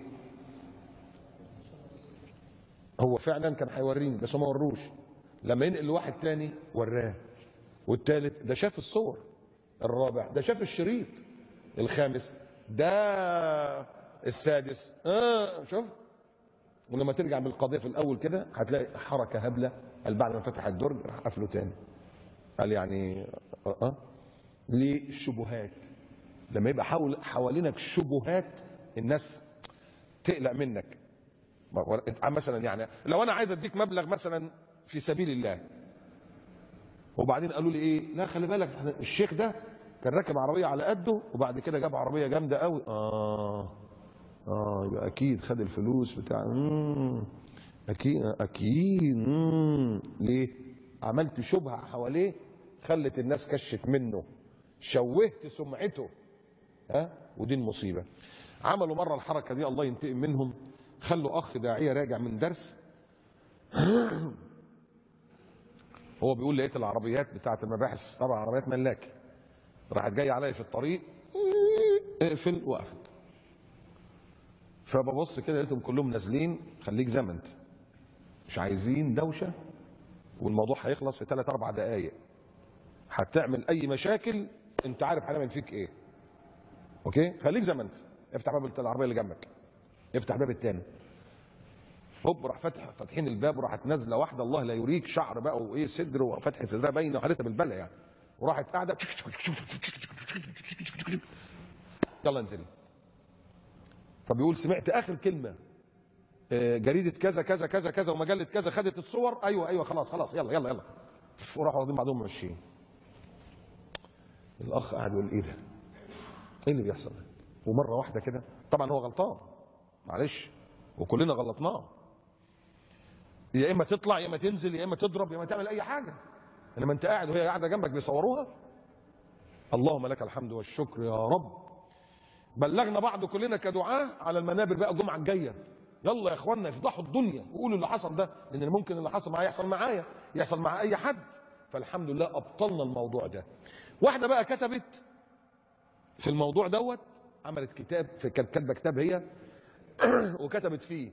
S1: هو فعلا كان هيوريني بس هو ما وروش. لما ينقل لواحد تاني وراه، والتالت ده شاف الصور، الرابع ده شاف الشريط، الخامس ده السادس شوف. ولما ترجع بالقضيه في الاول كده هتلاقي حركه هبله. قال بعد ما فتح الدرج راح قفله تاني. قال يعني ليه؟ الشبهات. لما يبقى حوالينك شبهات الناس تقلق منك. مثلا يعني لو انا عايز اديك مبلغ مثلا في سبيل الله، وبعدين قالوا لي ايه؟ لا خلي بالك الشيخ ده كان راكب عربيه على قده وبعد كده جاب عربيه جامده قوي. يبقى اكيد خد الفلوس بتاع اكيد ليه؟ عملت شبهه حواليه خلت الناس كشت منه، شوهت سمعته. ودي المصيبه. عملوا مره الحركه دي الله ينتقم منهم، خلوا اخ داعيه راجع من درس هو بيقول لقيت العربيات بتاعت المباحث، طبعا عربيات ملاكي، راحت جايه عليا في الطريق اقفل، وقفت. فببص كده لقيتهم كلهم نازلين. خليك زي ما انت، مش عايزين دوشه، والموضوع هيخلص في 3-4 دقائق. هتعمل اي مشاكل انت عارف هنعمل فيك ايه. اوكي؟ خليك زي ما انت، افتح باب العربيه اللي جنبك، افتح باب التاني. هوب راح فاتحين الباب، وراحت نازله واحده الله لا يوريك، شعر بقى وايه صدر، وفتح صدرها باينه وحالتها بالبله يعني، وراحت قاعده يلا انزلي. فبيقول سمعت اخر كلمه جريده كذا كذا كذا كذا ومجله كذا خدت الصور. ايوه خلاص يلا يلا يلا. وراحوا واخدين بعضهم ماشيين. الاخ قاعد يقول ايه ده؟ ايه اللي بيحصل ده؟ ومره واحده كده، طبعا هو غلطان معلش وكلنا غلطناه، يا اما تطلع يا اما تنزل يا اما تضرب يا اما تعمل اي حاجه، انما انت قاعد وهي قاعده جنبك بيصوروها. اللهم لك الحمد والشكر يا رب. بلغنا بعض كلنا كدعاة على المنابر بقى الجمعه الجايه، يلا يا اخوانا افضحوا الدنيا وقولوا اللي حصل ده، لان ممكن اللي حصل معايا يحصل معايا، يحصل مع اي حد. فالحمد لله ابطلنا الموضوع ده. واحده بقى كتبت في الموضوع دوت، عملت كتاب، كانت كاتبه كتاب هي وكتبت فيه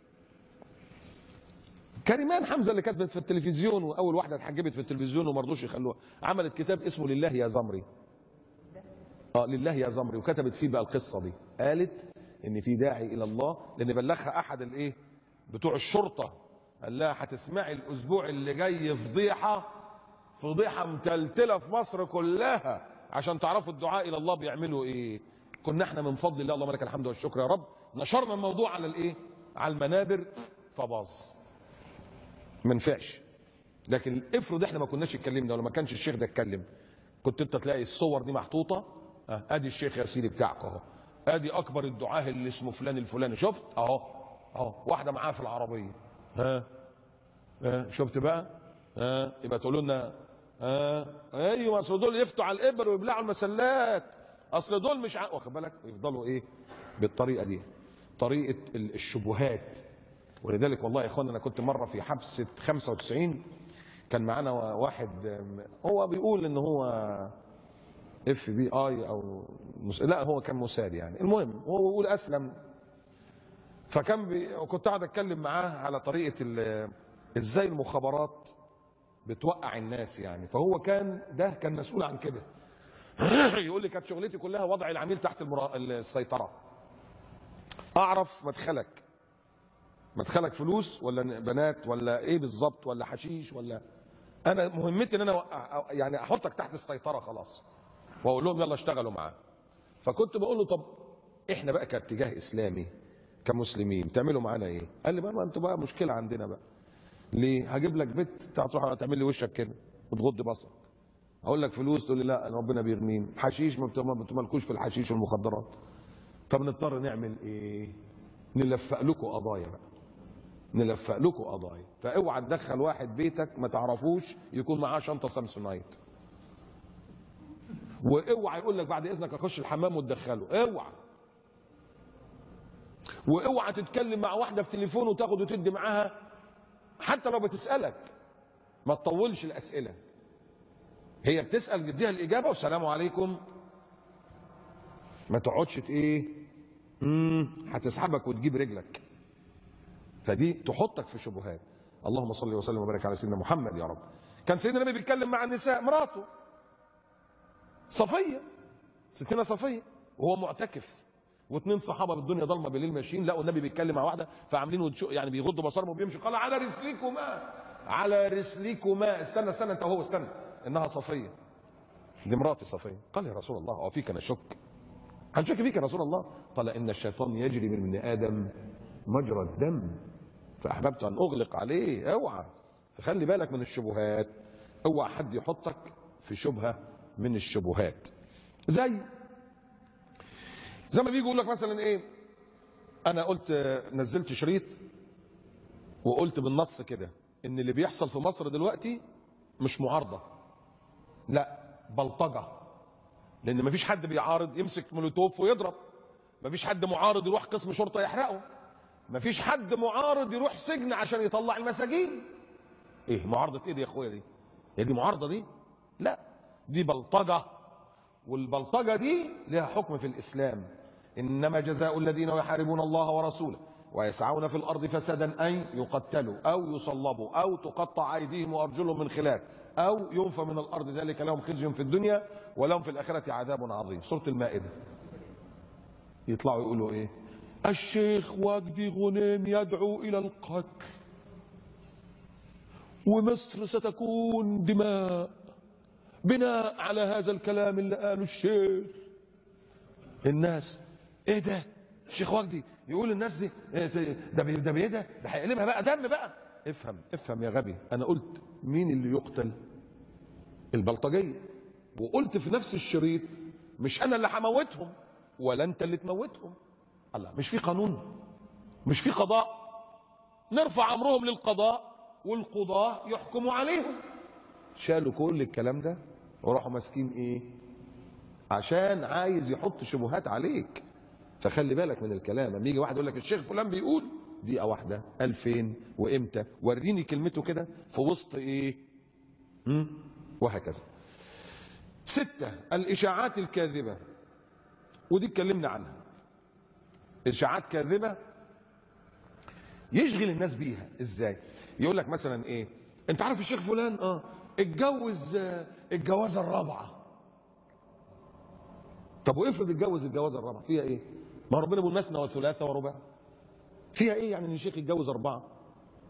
S1: كريمان حمزه اللي كتبت في التلفزيون، واول واحده اتحجبت في التلفزيون وما رضوش يخلوها، عملت كتاب اسمه لله يا زمري. لله يا زمري، وكتبت فيه بقى القصه دي. قالت ان في داعي الى الله، لان بلغها احد الايه بتوع الشرطه، قال لها هتسمعي الاسبوع اللي جاي فضيحه متلتله في مصر كلها عشان تعرفوا الدعاء الى الله بيعملوا ايه. كنا احنا من فضل الله، اللهم لك الحمد والشكر يا رب، نشرنا الموضوع على الايه؟ على المنابر، فباظ، ما نفعش. لكن افرض احنا ما كناش اتكلمنا ولا ما كانش الشيخ ده اتكلم، كنت انت تلاقي الصور دي محطوطه، ادي الشيخ يا سيدي بتاعك اهو، ادي اكبر الدعاه اللي اسمه فلان الفلاني، شفت اهو واحده معاه في العربيه، شفت بقى؟ يبقى تقولوا لنا ايوه اصل دول يفتوا على الابر ويبلعوا المسلات، اصل دول مش واخد بالك، يفضلوا ايه؟ بالطريقه دي، طريقه الشبهات. ولذلك والله يا اخوان انا كنت مره في حبسه 95، كان معانا واحد هو بيقول ان هو FBI او لا هو كان موساد يعني، المهم هو بيقول اسلم. فكان كنت قاعد اتكلم معاه على طريقه ازاي المخابرات بتوقع الناس يعني. فهو كان مسؤول عن كده. يقول لي كانت شغلتي كلها وضع العميل تحت السيطره، اعرف مدخلك فلوس ولا بنات ولا ايه بالظبط ولا حشيش، ولا انا مهمتي ان انا يعني احطك تحت السيطره خلاص، واقول لهم يلا اشتغلوا معاه. فكنت بقول له طب احنا بقى كاتجاه اسلامي كمسلمين تعملوا معانا ايه؟ قال لي بقى ما انتوا بقى مشكله عندنا بقى. ليه؟ هجيب لك بنت تروح تعمل لي وشك كده وتغض بصرك، اقول لك فلوس تقول لي لا ربنا بيغنيني، حشيش ما بتملكوش في الحشيش والمخدرات. فبنضطر نعمل ايه؟ نلفق لكم قضايا بقى، نلفق لكم قضايا. فاوعى تدخل واحد بيتك ما تعرفوش يكون معاه شنطه سامسونايت، واوعى يقول لك بعد اذنك اخش الحمام وتدخله، اوعى. واوعى تتكلم مع واحده في تليفون وتاخد وتدي معاها حتى لو بتسالك، ما تطولش الاسئله، هي بتسال تديها الاجابه والسلام عليكم، ما تقعدش هتسحبك وتجيب رجلك. فدي تحطك في شبهات. اللهم صل وسلم وبارك على سيدنا محمد يا رب. كان سيدنا النبي بيتكلم مع النساء، مراته صفيه، ستنا صفيه، وهو معتكف، واثنين صحابه بالدنيا ضلمه بالليل ماشيين، لقوا النبي بيتكلم مع واحده فعاملين يعني بيغضوا بصرهم وبيمشوا، قال على رسلكما على رسلكما، استنى انت وهو استنى، انها صفيه، دي مراتي صفيه. قال يا رسول الله هو فيك نشك؟ هنشك فيك يا رسول الله؟ قال ان الشيطان يجري من ابن ادم مجرى الدم فاحببت ان اغلق عليه. اوعى، فخلي بالك من الشبهات، اوعى حد يحطك في شبهه من الشبهات. زي ما بيجي يقول لك مثلا ايه، انا قلت نزلت شريط وقلت بالنص كده ان اللي بيحصل في مصر دلوقتي مش معارضه، لا بلطجه، لان مفيش حد بيعارض يمسك مولوتوف ويضرب، مفيش حد معارض يروح قسم شرطه يحرقه، مفيش حد معارض يروح سجن عشان يطلع المساجين. ايه معارضه ايه دي يا اخويا؟ دي معارضه دي؟ لا دي بلطجه، والبلطجه دي لها حكم في الاسلام. انما جزاء الذين يحاربون الله ورسوله ويسعون في الارض فسادا ان يقتلوا او يصلبوا او تقطع ايديهم وارجلهم من خلاف او ينفى من الارض، ذلك لهم خزي في الدنيا ولهم في الاخره عذاب عظيم. سوره المائده. يطلعوا يقولوا ايه؟ الشيخ وجدي غنيم يدعو الى القتل ومصر ستكون دماء بناء على هذا الكلام اللي قاله الشيخ. الناس ايه ده؟ الشيخ وجدي يقول الناس دي ده هيقلبها بقى دم بقى. افهم يا غبي، انا قلت مين اللي يقتل؟ البلطجيه. وقلت في نفس الشريط مش انا اللي هموتهم ولا انت اللي تموتهم. الله، مش في قانون؟ مش في قضاء؟ نرفع امرهم للقضاء والقضاة يحكموا عليهم. شالوا كل الكلام ده وراحوا ماسكين ايه؟ عشان عايز يحط شبهات عليك. فخلي بالك من الكلام. لما يجي واحد يقول لك الشيخ فلان بيقول، دقيقة واحدة 2000 وامتى؟ وريني كلمته كده في وسط ايه؟ وهكذا. 6 الاشاعات الكاذبة، ودي اتكلمنا عنها. اشاعات كاذبة يشغل الناس بيها ازاي؟ يقول لك مثلا ايه؟ انت عارف الشيخ فلان اتجوز الجوازة الرابعة. طب وافرض اتجوز الجوازة الرابعة فيها ايه؟ ما ربنا بيقول مثنى وثلاثة ورباع. فيها ايه يعني ان الشيخ يتجوز 4؟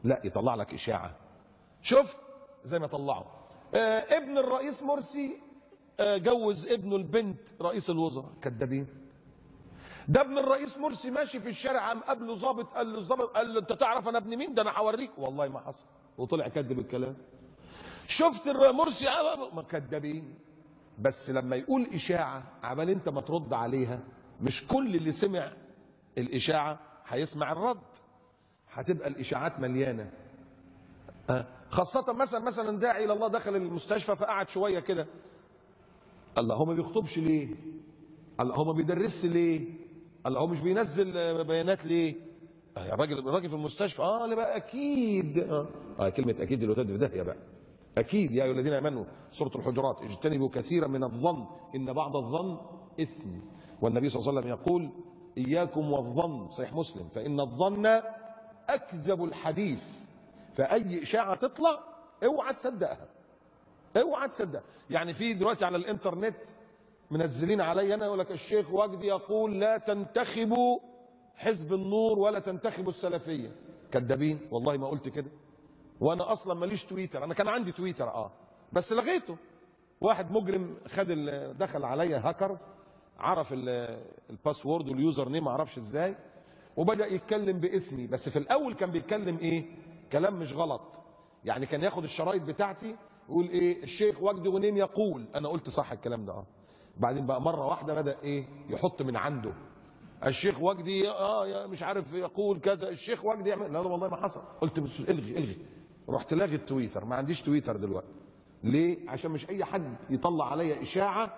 S1: لا، يطلع لك اشاعه. شفت زي ما طلعوا ابن الرئيس مرسي جوز ابنه البنت رئيس الوزراء. كدابين. ده ابن الرئيس مرسي ماشي في الشارع، قام قابله ظابط، قال له الظابط، قال له انت تعرف انا ابن مين؟ ده انا هوريك. والله ما حصل، وطلع كذب الكلام. شفت مرسي؟ ما كدابين. بس لما يقول اشاعه عمال انت ما ترد عليها، مش كل اللي سمع الاشاعه هيسمع الرد، هتبقى الاشاعات مليانه. خاصه مثلا داعي الى الله دخل المستشفى فقعد شويه كده، الله هو ما بيخطبش ليه؟ الله هو ما بيدرسش ليه؟ الله هو مش بينزل بيانات ليه؟ الراجل في المستشفى اللي بقى اكيد كلمه اكيد اللي ودت في داهيه بقى. اكيد يا ايها الذين امنوا سوره الحجرات اجتنبوا كثيرا من الظن ان بعض الظن اثم، والنبي صلى الله عليه وسلم يقول اياكم والظن، صحيح مسلم، فان الظن اكذب الحديث. فاي اشاعه تطلع اوعى تصدقها، اوعى تصدق. يعني في دلوقتي على الانترنت منزلين علي انا، يقول لك الشيخ وجدي يقول لا تنتخبوا حزب النور ولا تنتخبوا السلفيه. كذابين، والله ما قلت كده. وانا اصلا ماليش تويتر، انا كان عندي تويتر بس لغيته. واحد مجرم دخل عليا هاكرز، عرف الباسورد واليوزر نيم ما اعرفش ازاي، وبدا يتكلم باسمي. بس في الاول كان بيتكلم كلام مش غلط، يعني كان ياخد الشرايط بتاعتي يقول الشيخ وجدي غنيم يقول، انا قلت صح الكلام ده بعدين بقى مره واحده بدا يحط من عنده الشيخ وجدي مش عارف يقول كذا، الشيخ وجدي يعمل. لا والله ما حصل. قلت بس الغي. رحت لاغي التويتر، ما عنديش تويتر دلوقتي. ليه؟ عشان مش اي حد يطلع عليا اشاعه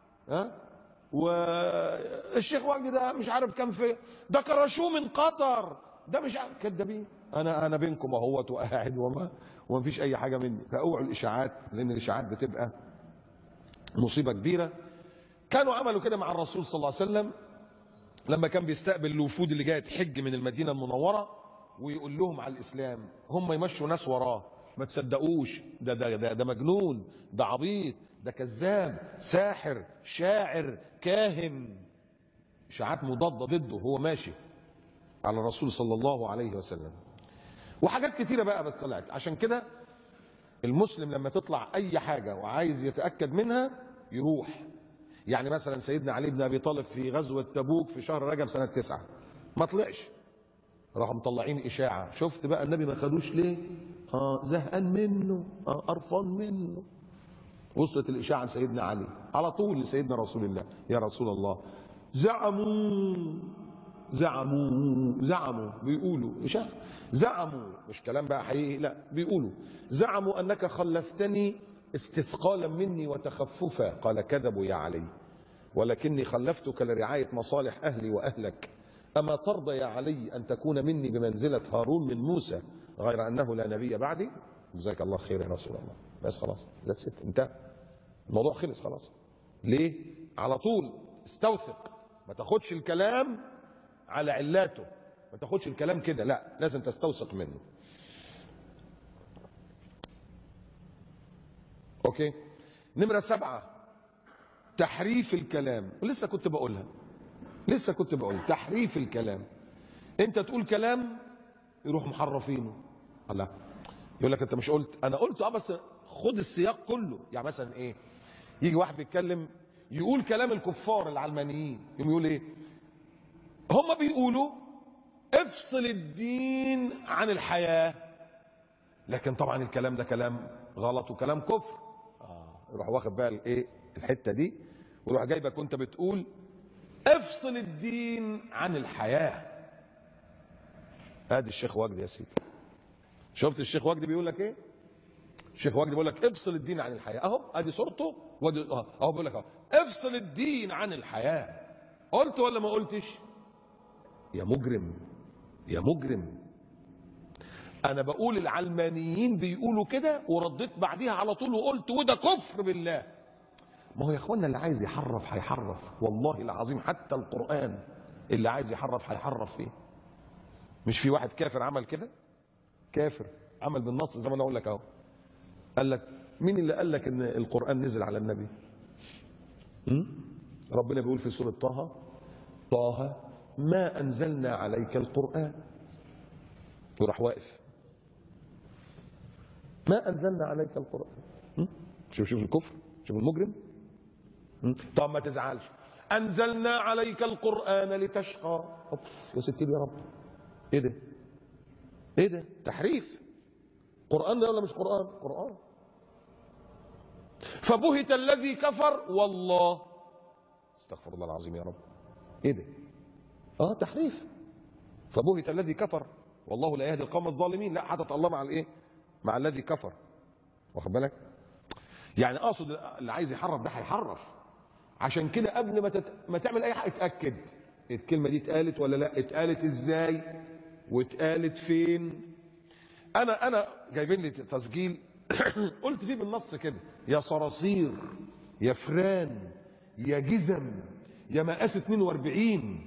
S1: والشيخ وجدي ده مش عارف كان ده كرشوه من قطر، ده مش عارف. كدابين. انا بينكم اهوت وقاعد وما فيش اي حاجه مني. فاوعوا الاشاعات، لان الاشاعات بتبقى مصيبه كبيره. كانوا عملوا كده مع الرسول صلى الله عليه وسلم لما كان بيستقبل الوفود اللي جايه تحج من المدينه المنوره، ويقول لهم على الاسلام، هم يمشوا ناس وراه. ما تصدقوش، ده مجنون، ده عبيط، ده كذاب، ساحر، شاعر، كاهن. اشاعات مضاده ضده هو ماشي على الرسول صلى الله عليه وسلم. وحاجات كتيره بقى بس طلعت. عشان كده المسلم لما تطلع اي حاجه وعايز يتاكد منها يروح. يعني مثلا سيدنا علي بن ابي طالب في غزوه تبوك في شهر رجب سنه 9 ما طلعش، راحوا مطلعين اشاعه. شفت بقى النبي ما خدوش ليه؟ زهقان منه، قرفان منه. وصلت الاشاعه لسيدنا علي على طول لسيدنا رسول الله، يا رسول الله زعموا بيقولوا اشاعه، زعموا مش كلام بقى حقيقي، لا بيقولوا زعموا انك خلفتني استثقالا مني وتخففا. قال كذبوا يا علي، ولكني خلفتك لرعايه مصالح اهلي واهلك. اما ترضى يا علي ان تكون مني بمنزله هارون من موسى، غير انه لا نبي بعدي؟ جزاك الله خير يا رسول الله. بس خلاص، ذاتس ات، انتهى الموضوع، خلص خلاص. ليه؟ على طول استوثق، ما تاخدش الكلام على علاته، ما تاخدش الكلام كده، لا لازم تستوثق منه. اوكي. نمرة 7 تحريف الكلام. ولسه كنت بقولها، تحريف الكلام. انت تقول كلام يروح محرفينه. الله، يقول لك انت مش قلت؟ انا قلت بس خد السياق كله. يعني مثلا يجي واحد بيتكلم يقول كلام الكفار العلمانيين، يقوم يقول هم بيقولوا افصل الدين عن الحياة، لكن طبعا الكلام ده كلام غلط وكلام كفر. يروح واخد بقى الحتة دي ويروح جايبك وانت بتقول افصل الدين عن الحياة. ادي الشيخ وجدي يا سيدي. شفت الشيخ وجدي بيقول لك الشيخ وجدي بيقول لك افصل الدين عن الحياة. اهو ادي صورته، اهو بيقول لك افصل الدين عن الحياة. قلت ولا ما قلتش؟ يا مجرم. انا بقول العلمانيين بيقولوا كده، ورديت بعديها على طول وقلت وده كفر بالله. ما هو يا اخوانا اللي عايز يحرف هيحرف، والله العظيم. حتى القرآن اللي عايز يحرف هيحرف فيه. مش في واحد كافر عمل كده؟ كافر عمل بالنص زي ما انا اقول لك اهو. قال لك مين اللي قال لك ان القرآن نزل على النبي؟ ربنا بيقول في سورة طه ما انزلنا عليك القرآن. وراح واقف ما انزلنا عليك القران. شوف الكفر، شوف المجرم. طب ما تزعلش، انزلنا عليك القران لتشقى. يا ستي يا رب، ايه ده؟ ايه ده؟ تحريف. قران ده ولا مش قران؟ قران. فبهت الذي كفر والله. استغفر الله العظيم يا رب. ايه ده؟ تحريف. فبهت الذي كفر والله لا يهدي القوم الظالمين. لا، حاطط الله مع الايه؟ مع الذي كفر. واخد بالك؟ يعني اقصد اللي عايز يحرف ده هيحرف. عشان كده قبل ما تعمل اي حاجه اتاكد الكلمه دي اتقالت ولا لا، اتقالت ازاي واتقالت فين. انا جايبين لي تسجيل قلت فيه بالنص كده: يا صراصير، يا فران، يا جزم، يا مقاس 42،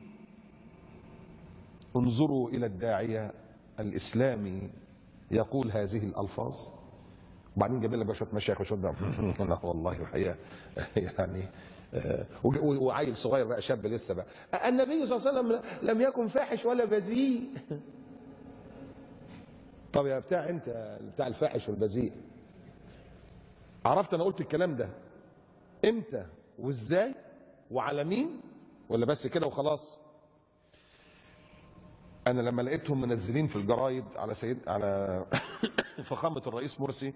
S1: انظروا الى الداعيه الاسلامي يقول هذه الالفاظ. وبعدين جايبين لك بقى شويه مشايخ وشويه لا والله الحقيقه يعني وعيل صغير بقى، شاب لسه بقى: النبي صلى الله عليه وسلم لم يكن فاحش ولا بذيء. طب يا بتاع انت بتاع الفاحش والبذيء، عرفت انا قلت الكلام ده امتى وازاي وعلى مين ولا بس كده وخلاص؟ انا لما لقيتهم منزلين في الجرايد على فخامه الرئيس مرسي،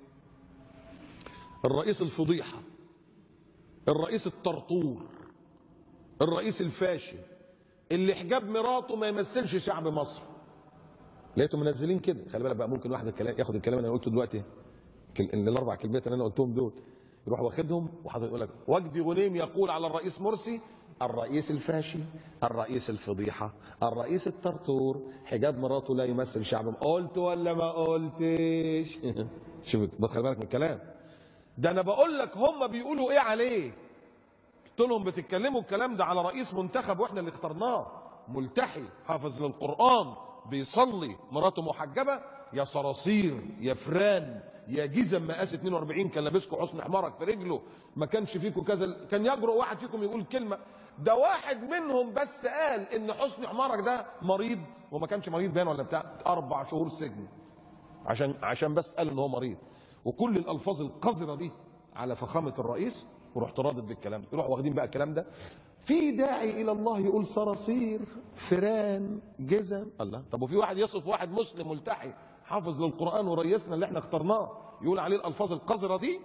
S1: الرئيس الفضيحه، الرئيس الطرطور، الرئيس الفاشل اللي حجاب مراته ما يمثلش شعب مصر، لقيتهم منزلين كده. خلي بالك بقى، ممكن واحد ياخد الكلام اللي انا قلته دلوقتي، الاربع كلمات اللي انا قلتهم دول، يروح واخدهم وحاطط يقول لك: وجدي غنيم يقول على الرئيس مرسي الرئيس الفاشل، الرئيس الفضيحه، الرئيس الطرطور، حجاب مراته لا يمثل شعب. قلت ولا ما قلتش؟ شوف بس خلي بالك من الكلام ده. انا بقول لك هم بيقولوا ايه عليه. قلت لهم: بتتكلموا الكلام ده على رئيس منتخب واحنا اللي اخترناه، ملتحي، حافظ للقران، بيصلي، مراته محجبه؟ يا صراصير، يا فران، يا جزم مقاس 42، كان لابسكم حسن حمارك في رجله، ما كانش فيكم كذا. كان يجرؤ واحد فيكم يقول كلمه؟ ده واحد منهم بس قال ان حسن حمارك ده مريض، وما كانش مريض باين ولا بتاع، 4 شهور سجن عشان بس قال ان هو مريض. وكل الالفاظ القذره دي على فخامه الرئيس، ورحت رادد بالكلام ده. يروحوا واخدين بقى الكلام ده: في داعي الى الله يقول صراصير، فران، جزم. الله، طب وفي واحد يصف واحد مسلم ملتحي حافظ للقران ورئيسنا اللي احنا اخترناه يقول عليه الالفاظ القذره دي؟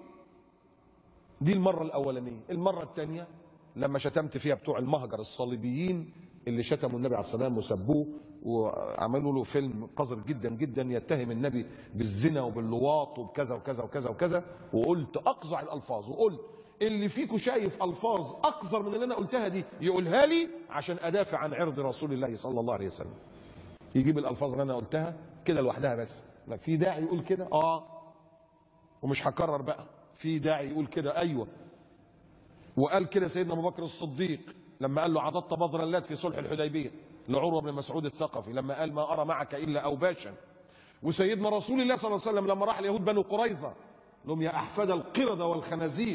S1: دي المره الاولانيه. المره الثانيه لما شتمت فيها بتوع المهجر الصليبيين اللي شتموا النبي عليه الصلاه والسلام وسبوه وعملوا له فيلم قذر جدا جدا يتهم النبي بالزنا وباللواط وبكذا وكذا وكذا وكذا، وقلت اقزع الالفاظ، وقلت اللي فيكم شايف الفاظ اقذر من اللي انا قلتها دي يقولها لي عشان ادافع عن عرض رسول الله صلى الله عليه وسلم. يجيب الالفاظ اللي انا قلتها كده لوحدها بس. في داعي يقول كده؟ ومش هكرر بقى. في داعي يقول كده؟ ايوه. وقال كده سيدنا ابو بكر الصديق لما قال له: عضدت بدر اللات في صلح الحديبيه، لعروه بن مسعود الثقفي لما قال: ما ارى معك الا اوباشا. وسيدنا رسول الله صلى الله عليه وسلم لما راح اليهود بنو قريظه لهم: يا احفاد القرده والخنازير.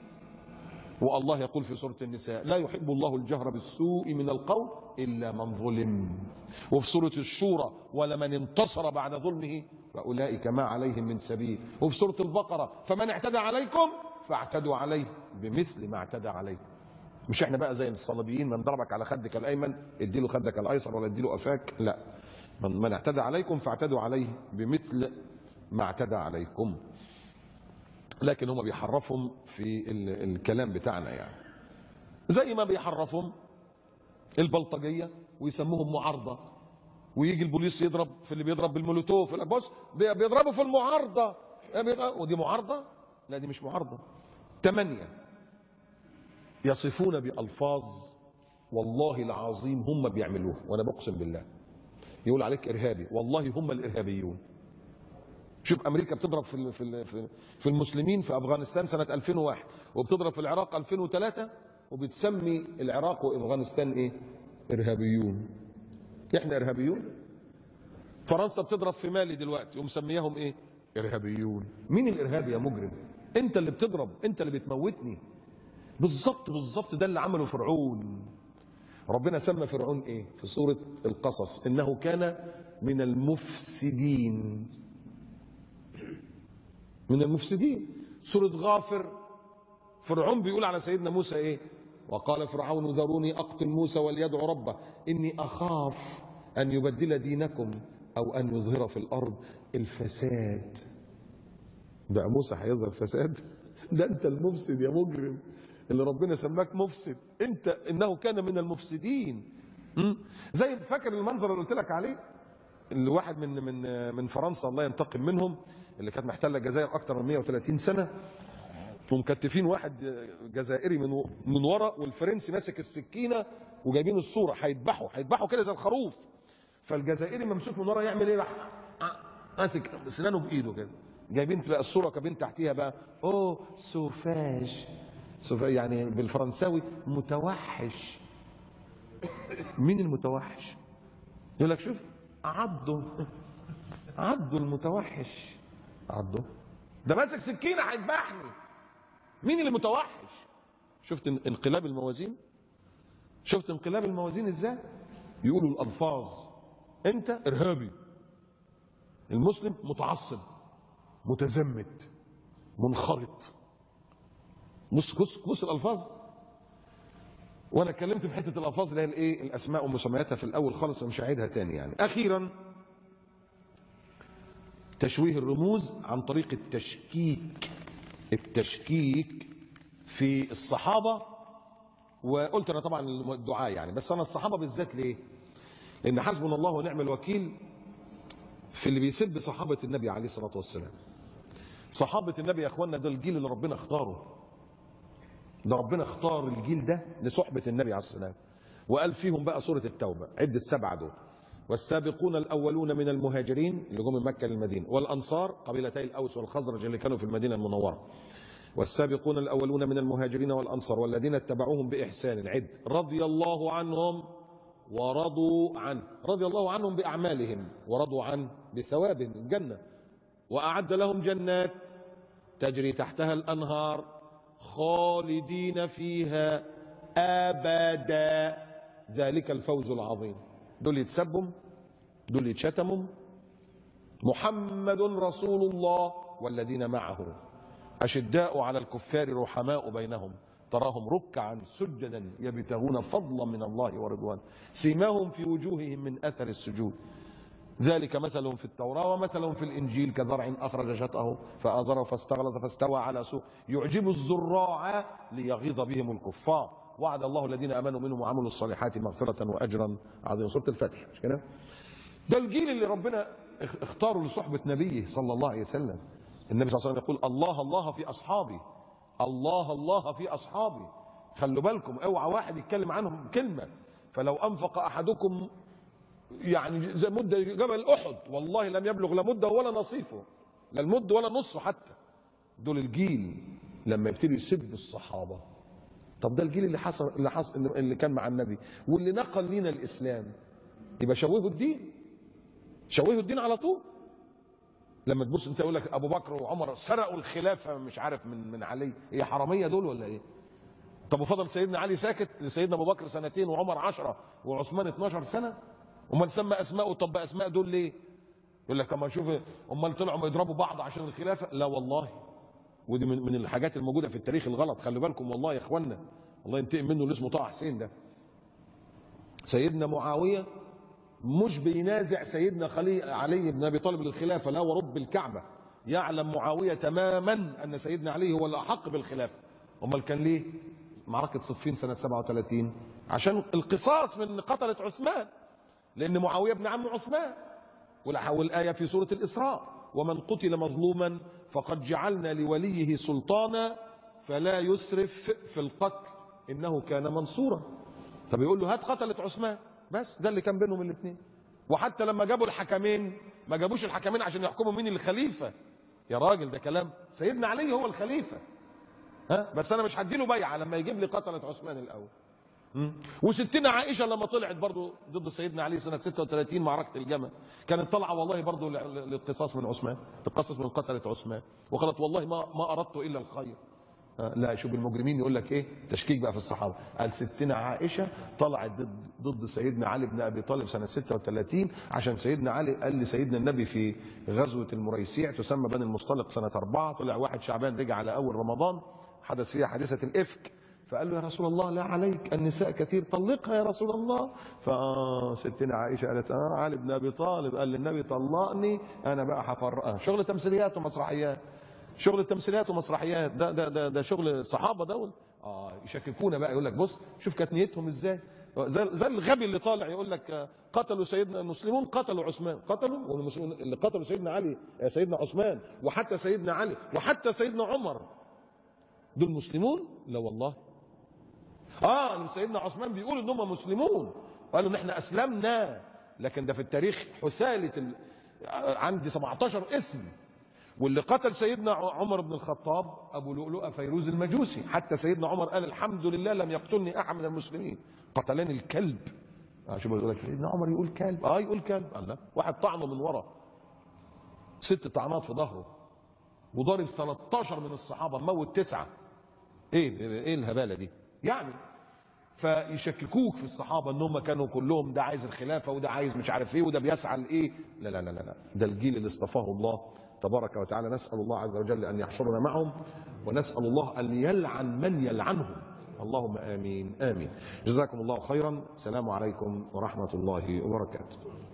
S1: والله يقول في سوره النساء: لا يحب الله الجهر بالسوء من القول الا من ظلم. وفي سوره الشورى: ولمن انتصر بعد ظلمه فاولئك ما عليهم من سبيل. وفي سوره البقره: فمن اعتدى عليكم فاعتدوا عليه بمثل ما اعتدى عليكم. مش احنا بقى زي الصليبيين: من ضربك على خدك الايمن اديله خدك الايسر ولا اديله قفاك. لا، من اعتدى عليكم فاعتدوا عليه بمثل ما اعتدى عليكم. لكن هم بيحرفهم في الكلام بتاعنا، يعني زي ما بيحرفهم البلطجيه ويسموهم معارضه، ويجي البوليس يضرب في اللي بيضرب بالمولوتوف، يقول لك: بص بيضربوا في المعارضه، ودي معارضه؟ لا، دي مش معارضه. 8 يصفون بألفاظ والله العظيم هم بيعملوها، وانا بقسم بالله. يقول عليك ارهابي، والله هم الارهابيون. شوف امريكا بتضرب في المسلمين في افغانستان سنه 2001، وبتضرب في العراق 2003، وبتسمي العراق وافغانستان ايه؟ ارهابيون. احنا ارهابيون. فرنسا بتضرب في مالي دلوقتي ومسمياهم ايه؟ ارهابيون. مين الارهابي يا مجرم؟ انت اللي بتضرب، انت اللي بتموتني. بالظبط ده اللي عمله فرعون. ربنا سمى فرعون ايه في سوره القصص؟ انه كان من المفسدين. من المفسدين. سورة غافر فرعون بيقول على سيدنا موسى ايه؟ وقال فرعون ذروني اقتل موسى وليدعو ربه اني اخاف ان يبدل دينكم او ان يظهر في الارض الفساد. بقى موسى هيظهر فساد؟ ده انت المفسد يا مجرم، اللي ربنا سماك مفسد انت، انه كان من المفسدين. زي فاكر المنظر اللي قلت لك عليه، اللي واحد من فرنسا الله ينتقم منهم، اللي كانت محتله الجزائر اكتر من 130 سنه، ومكتفين واحد جزائري من ورا، والفرنسي ماسك السكينه وجايبين الصوره هيذبحوا كده زي الخروف. فالجزائري ممسوك من ورا يعمل ايه؟ راح ماسك سنانه بايده كده، جايبين بقى الصوره كابين تحتيها بقى سوفاج يعني بالفرنساوي متوحش. مين المتوحش؟ يقول لك شوف عضه المتوحش، عضه ده ماسك سكينه هيذبحني. مين اللي متوحش؟ شفت انقلاب الموازين؟ شفت انقلاب الموازين ازاي؟ يقولوا الالفاظ، انت ارهابي، المسلم متعصب متزمت منخرط. بص الالفاظ. وانا اتكلمت في حته الالفاظ اللي هي الايه، الاسماء ومسمياتها في الاول خالص، مش هعيدها تاني يعني. اخيرا تشويه الرموز عن طريق التشكيك في الصحابه. وقلت انا طبعا الدعاء يعني، بس انا الصحابه بالذات ليه؟ لان حسبنا الله ونعم الوكيل في اللي بيسب صحابه النبي عليه الصلاه والسلام. صحابه النبي يا اخوانا ده الجيل اللي ربنا اختاره، ده ربنا اختار الجيل ده لصحبه النبي عليه الصلاه والسلام، وقال فيهم بقى سوره التوبه، عد السبعه دول: والسابقون الاولون من المهاجرين اللي جم من مكه للمدينه، والانصار قبيلتي الاوس والخزرج اللي كانوا في المدينه المنوره، والسابقون الاولون من المهاجرين والانصار والذين اتبعوهم باحسان، عد، رضي الله عنهم ورضوا عنه، رضي الله عنهم باعمالهم ورضوا عنه بثوابهم الجنه، واعد لهم جنات تجري تحتها الانهار خالدين فيها ابدا، ذلك الفوز العظيم. دول يتسبوا، دول يتشتموا. محمد رسول الله والذين معه أشداء على الكفار رحماء بينهم تراهم ركعا سجدا يبتغون فضلا من الله ورضوانه سيماهم في وجوههم من أثر السجود ذلك مثلهم في التوراة ومثلهم في الإنجيل كزرع أخرج شطأه فآزره فاستغلظ فاستوى على سوق يعجب الزراع ليغيظ بهم الكفار وعد الله الذين آمنوا منهم وعملوا الصالحات مغفرة وأجرا عظيما. سورة الفتح، مش كده؟ ده الجيل اللي ربنا اختاره لصحبة نبيه صلى الله عليه وسلم. النبي صلى الله عليه وسلم يقول الله الله في أصحابي، الله الله في أصحابي. خلوا بالكم اوعى واحد يتكلم عنهم كلمة، فلو أنفق أحدكم يعني زي مد جبل أحد والله لم يبلغ لا مده ولا نصيفه، لا المد ولا نصه حتى. دول الجيل لما يبتدوا يسبوا الصحابة. طب ده الجيل اللي كان مع النبي واللي نقل لنا الإسلام، يبقى شوهوا الدين، شوهوا الدين على طول. لما تبص انت يقول لك ابو بكر وعمر سرقوا الخلافه مش عارف من علي، هي حراميه دول ولا ايه؟ طب وفضل سيدنا علي ساكت لسيدنا ابو بكر سنتين وعمر 10 وعثمان 12 سنه؟ امال سمى اسماء؟ طب اسماء دول ليه؟ يقول لك اما شوف امال طلعوا يضربوا بعض عشان الخلافه؟ لا والله، ودي من الحاجات الموجوده في التاريخ الغلط. خلي بالكم والله يا اخوانا، الله ينتقم منه اللي اسمه طه حسين ده. سيدنا معاويه مش بينازع سيدنا علي بن ابي طالب للخلافه، لا ورب الكعبه، يعلم معاويه تماما ان سيدنا علي هو الاحق بالخلافه. امال كان ليه معركه صفين سنه 37؟ عشان القصاص من قتله عثمان، لان معاويه ابن عم عثمان. والايه في سوره الاسراء: ومن قتل مظلوما فقد جعلنا لوليه سلطانا فلا يسرف في القتل انه كان منصورا. فبيقول له هات قتله عثمان، بس ده اللي كان بينهم الاثنين. وحتى لما جابوا الحكمين ما جابوش الحكمين عشان يحكموا مين الخليفه. يا راجل ده كلام، سيدنا علي هو الخليفه، ها، بس انا مش هديله بيعه لما يجيب لي قتله عثمان الاول. وستنا عائشه لما طلعت برضو ضد سيدنا علي سنه 36 معركه الجمل، كانت طالعه والله برضو للقصاص من عثمان، تقصص من قتله عثمان، وقالت والله ما اردت الا الخير. لا، شوف المجرمين يقول لك ايه تشكيك بقى في الصحابه. قال ستنا عائشه طلعت ضد سيدنا علي بن ابي طالب سنه 36 عشان سيدنا علي قال لسيدنا النبي في غزوه المريسيع تسمى بني المصطلق سنه 4، طلع 1 شعبان رجع على اول رمضان حدث فيها حادثه الافك، فقال له يا رسول الله لا عليك النساء كثير طلقها يا رسول الله. فستنا عائشه قالت علي بن ابي طالب قال للنبي طلقني انا بقى هفرقها. شغل تمثيليات ومسرحيات، شغل التمثيليات ومسرحيات، ده شغل الصحابه دول. يشككونا بقى، يقول لك بص شوف كانت نيتهم ازاي، زي الغبي اللي طالع يقول لك قتلوا سيدنا المسلمون، قتلوا عثمان، قتلوا والمسلمون اللي قتلوا سيدنا علي سيدنا عثمان وحتى سيدنا علي وحتى سيدنا عمر دول مسلمون؟ لا والله. سيدنا عثمان بيقول ان هم مسلمون، قالوا ان احنا اسلمنا، لكن ده في التاريخ حثاله عندي 17 اسم. واللي قتل سيدنا عمر بن الخطاب ابو لؤلؤه فيروز المجوسي، حتى سيدنا عمر قال الحمد لله لم يقتلني احد من المسلمين، قتلني الكلب. شوف يقول لك سيدنا عمر يقول كلب، يقول كلب، الله، واحد طعنه من ورا 6 طعنات في ظهره وضارب 13 من الصحابه موت 9. ايه الهباله دي يعني؟ فيشككوك في الصحابه ان هم كانوا كلهم ده عايز الخلافه وده عايز مش عارف ايه وده بيسعى لايه. لا لا لا لا، ده الجيل اللي اصطفاه الله تبارك وتعالى. نسال الله عز وجل ان يحشرنا معهم، ونسال الله ان يلعن من يلعنهم. اللهم امين امين. جزاكم الله خيرا. السلام عليكم ورحمه الله وبركاته.